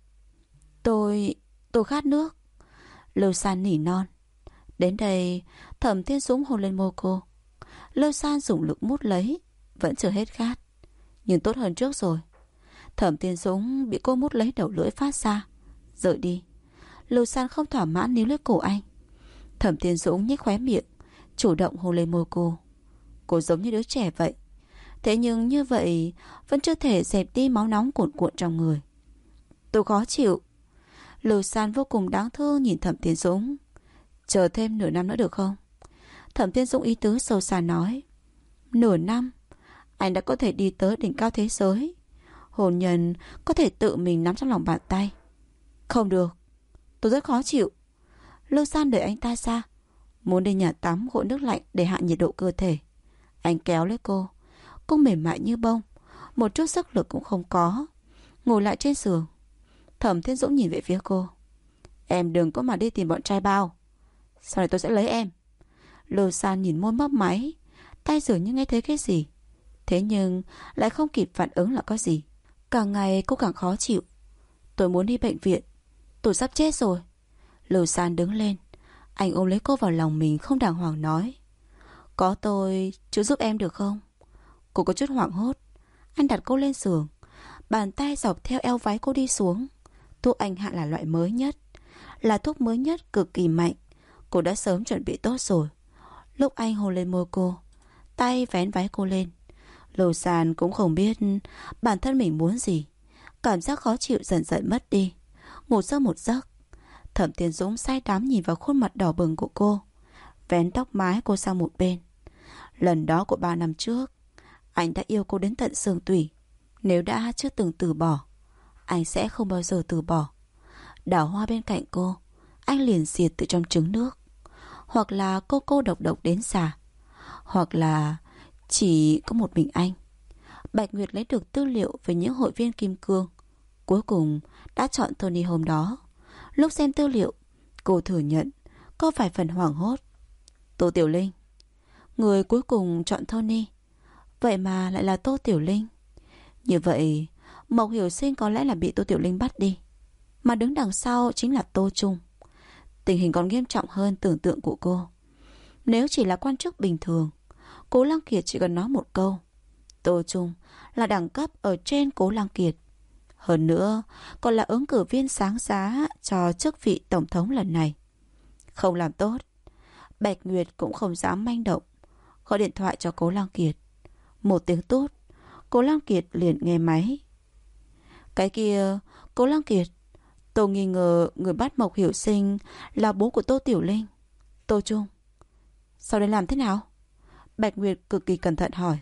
Tôi khát nước. Lưu San nỉ non. Đến đây, Thẩm Thiên Dũng hôn lên môi cô. Lưu San dùng lực mút lấy, vẫn chưa hết khát, nhưng tốt hơn trước rồi. Thẩm Thiên Dũng bị cô mút lấy đầu lưỡi phát ra, rời đi. Lưu San không thỏa mãn níu lấy cổ anh. Thẩm Thiên Dũng nhếch khóe miệng, chủ động hôn lên môi cô. Cô giống như đứa trẻ vậy. Thế nhưng như vậy vẫn chưa thể dẹp đi máu nóng cuồn cuộn trong người. Tôi khó chịu. Lưu San vô cùng đáng thương nhìn Thẩm Thiên Dũng. Chờ thêm nửa năm nữa được không? Thẩm Thiên Dũng ý tứ sâu xa nói. Nửa năm? Anh đã có thể đi tới đỉnh cao thế giới. Hôn nhân có thể tự mình nắm trong lòng bàn tay. Không được, tôi rất khó chịu. Lưu San đẩy anh ta ra, muốn đi nhà tắm gội nước lạnh để hạ nhiệt độ cơ thể. Anh kéo lấy cô. Cô mềm mại như bông, một chút sức lực cũng không có, ngồi lại trên giường. Thẩm Thiên Dũng nhìn về phía cô. Em đừng có mà đi tìm bọn trai bao. Sau này tôi sẽ lấy em. Lưu San nhìn môi mấp máy, tay dường như nghe thấy cái gì. Thế nhưng lại không kịp phản ứng là có gì. Càng ngày cô càng khó chịu. Tôi muốn đi bệnh viện. Tôi sắp chết rồi. Lưu San đứng lên. Anh ôm lấy cô vào lòng mình không đàng hoàng nói. Có tôi chữa giúp em được không? Cô có chút hoảng hốt. Anh đặt cô lên giường. Bàn tay dọc theo eo váy cô đi xuống. Thuốc anh hạ là loại mới nhất. Là thuốc mới nhất cực kỳ mạnh. Cô đã sớm chuẩn bị tốt rồi. Lúc anh hôn lên môi cô, tay vén váy cô lên. Lưu San cũng không biết bản thân mình muốn gì. Cảm giác khó chịu dần dần mất đi. Ngủ sâu một giấc. Thẩm Tiến Dũng say đắm nhìn vào khuôn mặt đỏ bừng của cô, vén tóc mái cô sang một bên. Lần đó của 3 năm trước, anh đã yêu cô đến tận xương tủy. Nếu đã chưa từng từ bỏ, anh sẽ không bao giờ từ bỏ. Đào hoa bên cạnh cô, anh liền diệt từ trong trứng nước. Hoặc là cô độc độc đến già, hoặc là chỉ có một mình anh. Bạch Nguyệt lấy được tư liệu về những hội viên kim cương, cuối cùng đã chọn Tony hôm đó. Lúc xem tư liệu, cô thừa nhận có vài phần hoảng hốt. Tô Tiểu Linh, người cuối cùng chọn Tony, vậy mà lại là Tô Tiểu Linh. Như vậy Mộc Hiểu Sinh có lẽ là bị Tô Tiểu Linh bắt đi, mà đứng đằng sau chính là Tô Trung. Tình hình còn nghiêm trọng hơn tưởng tượng của cô. Nếu chỉ là quan chức bình thường, Cố Lăng Kiệt chỉ cần nói một câu: Tô Trung là đẳng cấp ở trên Cố Lăng Kiệt. Hơn nữa còn là ứng cử viên sáng giá cho chức vị tổng thống lần này. Không làm tốt, Bạch Nguyệt cũng không dám manh động. Gọi điện thoại cho Cố Lăng Kiệt. Một tiếng tút, Cố Lăng Kiệt liền nghe máy. Cái kia, Cố Lăng Kiệt, tôi nghi ngờ người bắt Mộc Hiểu Sinh là bố của Tô Tiểu Linh. Tô Trung, sau đây làm thế nào? Bạch Nguyệt cực kỳ cẩn thận hỏi.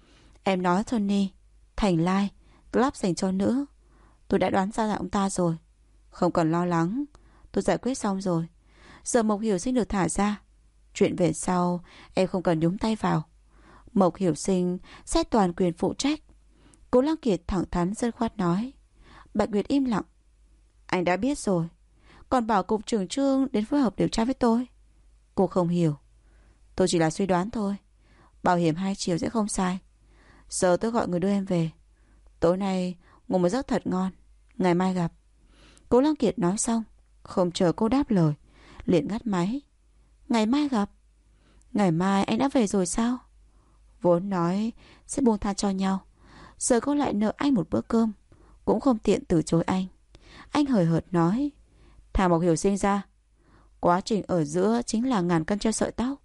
Em nói Tony, Thành Lai, club dành cho nữ. Tôi đã đoán ra là ông ta rồi. Không cần lo lắng, tôi giải quyết xong rồi. Giờ Mộc Hiểu Sinh được thả ra. Chuyện về sau em không cần nhúng tay vào. Mộc Hiểu Sinh sẽ toàn quyền phụ trách. Cố Lăng Kiệt thẳng thắn dứt khoát nói. Bạch Nguyệt im lặng. Anh đã biết rồi, còn bảo cục trưởng Trương đến phối hợp điều tra với tôi. Cô không hiểu. Tôi chỉ là suy đoán thôi. Bảo hiểm 2 triệu sẽ không sai. Giờ tôi gọi người đưa em về. Tối nay ngủ một giấc thật ngon, ngày mai gặp. Cố Lăng Kiệt nói xong, không chờ cô đáp lời, liền ngắt máy. Ngày mai gặp? Ngày mai anh đã về rồi sao? Vốn nói sẽ buông tha cho nhau, giờ cô lại nợ anh một bữa cơm, cũng không tiện từ chối anh. Anh hời hợt nói. Thả Mộc Hiểu Sinh ra. Quá trình ở giữa chính là ngàn cân treo sợi tóc.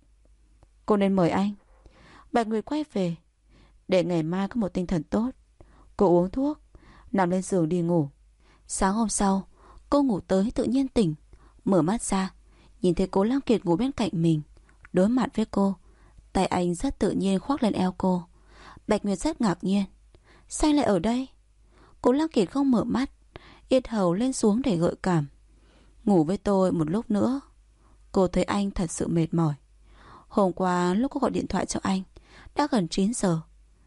Cô nên mời anh. Bạch Nguyệt quay về. Để ngày mai có một tinh thần tốt, cô uống thuốc, nằm lên giường đi ngủ. Sáng hôm sau, cô ngủ tới tự nhiên tỉnh. Mở mắt ra, nhìn thấy Cố Lăng Kiệt ngủ bên cạnh mình, đối mặt với cô. Tay anh rất tự nhiên khoác lên eo cô. Bạch Nguyệt rất ngạc nhiên. Sao anh lại ở đây? Cố Lăng Kiệt không mở mắt, yết hầu lên xuống để gợi cảm. Ngủ với tôi một lúc nữa. Cô thấy anh thật sự mệt mỏi. Hôm qua lúc cô gọi điện thoại cho anh đã gần 9 giờ.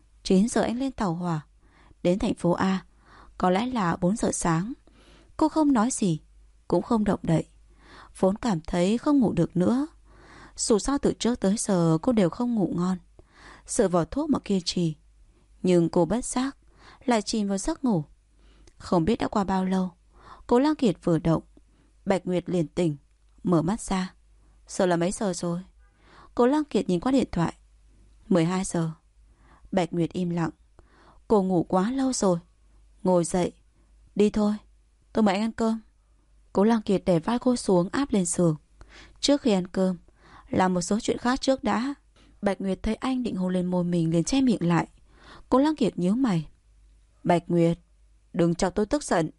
9 giờ anh lên tàu hỏa đến thành phố A. Có lẽ là 4 giờ sáng. Cô không nói gì, cũng không động đậy. Vốn cảm thấy không ngủ được nữa. Dù sao từ trước tới giờ cô đều không ngủ ngon, sợ vào thuốc mà kiên trì. Nhưng cô bất giác lại chìm vào giấc ngủ. Không biết đã qua bao lâu, Cố Lăng Kiệt vừa động, Bạch Nguyệt liền tỉnh, mở mắt ra. Giờ là mấy giờ rồi? Cố Lăng Kiệt nhìn qua điện thoại. 12 giờ. Bạch Nguyệt im lặng. Cô ngủ quá lâu rồi. Ngồi dậy. Đi thôi, tôi mời anh ăn cơm. Cố Lăng Kiệt để vai cô xuống áp lên giường. Trước khi ăn cơm, làm một số chuyện khác trước đã. Bạch Nguyệt thấy anh định hôn lên môi mình liền che miệng lại. Cố Lăng Kiệt nhíu mày. Bạch Nguyệt, đừng chọc tôi tức giận.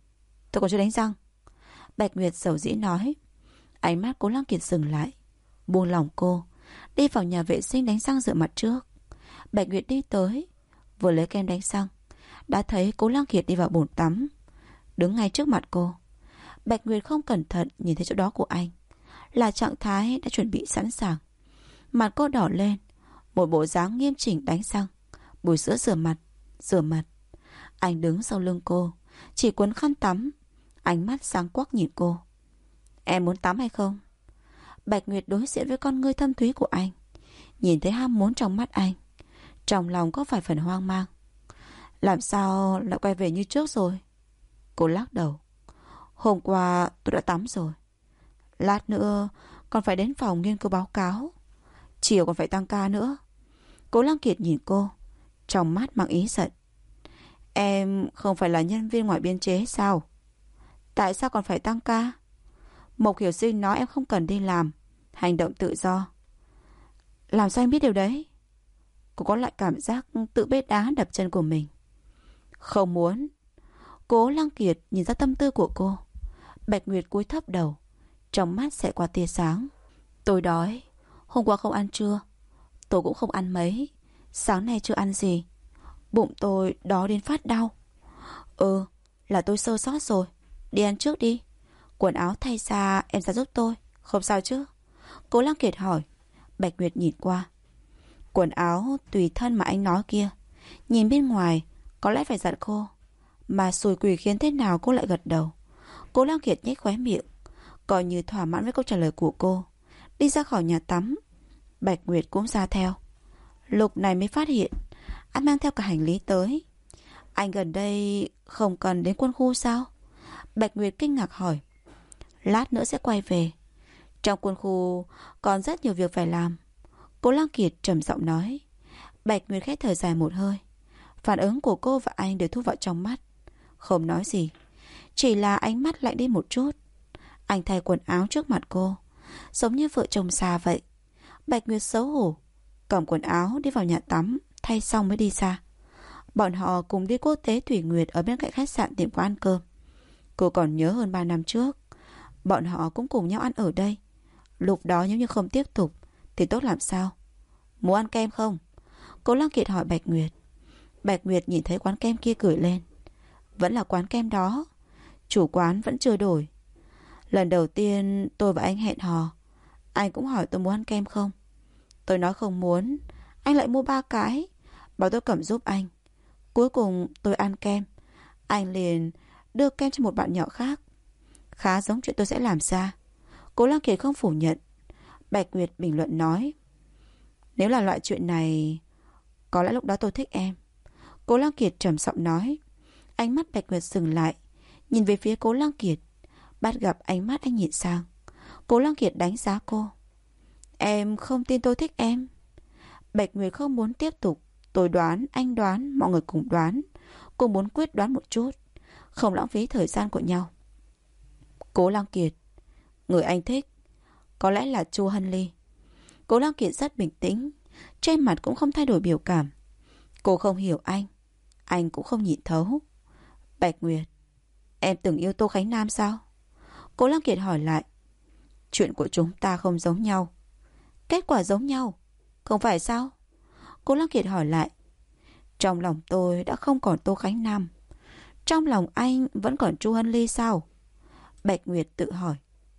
Tôi còn chưa đánh răng. Bạch Nguyệt dầu dĩ nói. Ánh mắt Cố Lăng Kiệt dừng lại, buông lỏng cô, đi vào nhà vệ sinh đánh răng rửa mặt trước. Bạch Nguyệt đi tới, vừa lấy kem đánh răng, đã thấy Cố Lăng Kiệt đi vào bồn tắm, đứng ngay trước mặt cô. Bạch Nguyệt không cẩn thận nhìn thấy chỗ đó của anh là trạng thái đã chuẩn bị sẵn sàng. Mặt cô đỏ lên, một bộ dáng nghiêm chỉnh đánh răng, bôi sữa rửa mặt. Anh đứng sau lưng cô, chỉ cuốn khăn tắm, ánh mắt sáng quắc nhìn cô. Em muốn tắm hay không? Bạch Nguyệt đối diện với con ngươi thâm thúy của anh, nhìn thấy ham muốn trong mắt anh, trong lòng có vài phần hoang mang. Làm sao lại quay về như trước rồi? Cô lắc đầu. Hôm qua tôi đã tắm rồi. Lát nữa còn phải đến phòng nghiên cứu báo cáo. Chiều còn phải tăng ca nữa. Cố Lăng Kiệt nhìn cô, trong mắt mang ý giận. Em không phải là nhân viên ngoài biên chế sao? Tại sao còn phải tăng ca? Mộc Hiểu Sinh nói em không cần đi làm, hành động tự do. Làm sao em biết điều đấy? Cô có lại cảm giác tự bê đá đập chân của mình. Không muốn. Cố Lăng Kiệt nhìn ra tâm tư của cô. Bạch Nguyệt cúi thấp đầu, trong mắt sẽ qua tia sáng. Tôi đói. Hôm qua không ăn trưa. Tôi cũng không ăn mấy. Sáng nay chưa ăn gì. Bụng tôi đói đến phát đau. Là tôi sơ sót rồi. Đi ăn trước đi. Quần áo thay ra em ra giúp tôi. Không sao chứ? Cố Lăng Kiệt hỏi. Bạch Nguyệt nhìn qua. Quần áo tùy thân mà anh nói kia, nhìn bên ngoài có lẽ phải giận cô, mà xùi quỷ khiến thế nào cô lại gật đầu. Cố Lăng Kiệt nhếch khóe miệng, coi như thỏa mãn với câu trả lời của cô, đi ra khỏi nhà tắm. Bạch Nguyệt cũng ra theo. Lúc này mới phát hiện anh mang theo cả hành lý tới. Anh gần đây không cần đến quân khu sao? Bạch Nguyệt kinh ngạc hỏi. Lát nữa sẽ quay về. Trong quân khu còn rất nhiều việc phải làm. Cố Lăng Kiệt trầm giọng nói. Bạch Nguyệt khẽ thở dài một hơi. Phản ứng của cô và anh đều thu vào trong mắt, không nói gì, chỉ là ánh mắt lạnh đi một chút. Anh thay quần áo trước mặt cô, giống như vợ chồng già vậy. Bạch Nguyệt xấu hổ cầm quần áo đi vào nhà tắm, thay xong mới đi ra. Bọn họ cùng đi quốc tế Thủy Nguyệt ở bên cạnh khách sạn tìm quán ăn cơm. Cô còn nhớ hơn 3 năm trước, bọn họ cũng cùng nhau ăn ở đây. Lúc đó nếu như không tiếp tục thì tốt làm sao? Muốn ăn kem không? Cố Lăng Kiệt hỏi Bạch Nguyệt. Bạch Nguyệt nhìn thấy quán kem kia cười lên. Vẫn là quán kem đó, chủ quán vẫn chưa đổi. Lần đầu tiên tôi và anh hẹn hò, anh cũng hỏi tôi muốn ăn kem không. Tôi nói không muốn. Anh lại mua 3 cái, bảo tôi cầm giúp anh. Cuối cùng tôi ăn kem, anh liền đưa kem cho một bạn nhỏ khác. Khá giống chuyện tôi sẽ làm ra. Cố Lăng Kiệt không phủ nhận. Bạch Nguyệt bình luận nói. Nếu là loại chuyện này, có lẽ lúc đó tôi thích em. Cố Lăng Kiệt trầm giọng nói. Ánh mắt Bạch Nguyệt dừng lại, nhìn về phía Cố Lăng Kiệt. Bắt gặp ánh mắt anh nhìn sang. Cố Lăng Kiệt đánh giá cô. Em không tin tôi thích em. Bạch Nguyệt không muốn tiếp tục. Tôi đoán, anh đoán, mọi người cùng đoán. Cô muốn quyết đoán một chút, không lãng phí thời gian của nhau. Cố Lăng Kiệt, người anh thích có lẽ là Chu Hân Ly. Cố Lăng Kiệt rất bình tĩnh, trên mặt cũng không thay đổi biểu cảm. Cô không hiểu anh cũng không nhìn thấu. Bạch Nguyệt, em từng yêu Tô Khánh Nam sao? Cố Lăng Kiệt hỏi lại. Chuyện của chúng ta không giống nhau. Kết quả giống nhau, không phải sao? Cố Lăng Kiệt hỏi lại. Trong lòng tôi đã không còn Tô Khánh Nam, trong lòng anh vẫn còn Chu Hân Ly sao? Bạch Nguyệt tự hỏi.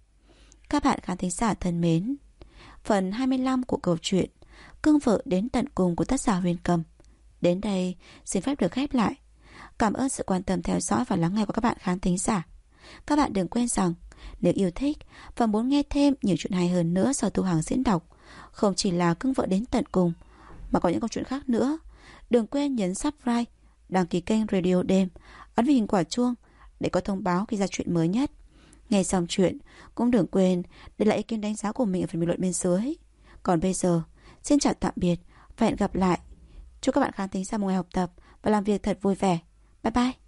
Các bạn khán thính giả thân mến, phần 25 của câu chuyện Cương Vợ Đến Tận Cùng của tác giả Huyền Cầm đến đây xin phép được khép lại. Cảm ơn sự quan tâm theo dõi và lắng nghe của các bạn khán thính giả. Các bạn đừng quên rằng nếu yêu thích và muốn nghe thêm nhiều chuyện hay hơn nữa do Thu Hằng diễn đọc, không chỉ là Cương Vợ Đến Tận Cùng mà có những câu chuyện khác nữa, đừng quên nhấn subscribe, đăng ký kênh Radio Đêm, ấn vào hình quả chuông để có thông báo khi ra chuyện mới nhất. Nghe xong chuyện cũng đừng quên để lại ý kiến đánh giá của mình ở phần bình luận bên dưới. Còn bây giờ, xin chào tạm biệt và hẹn gặp lại. Chúc các bạn khán thính giả một ngày học tập và làm việc thật vui vẻ. Bye bye.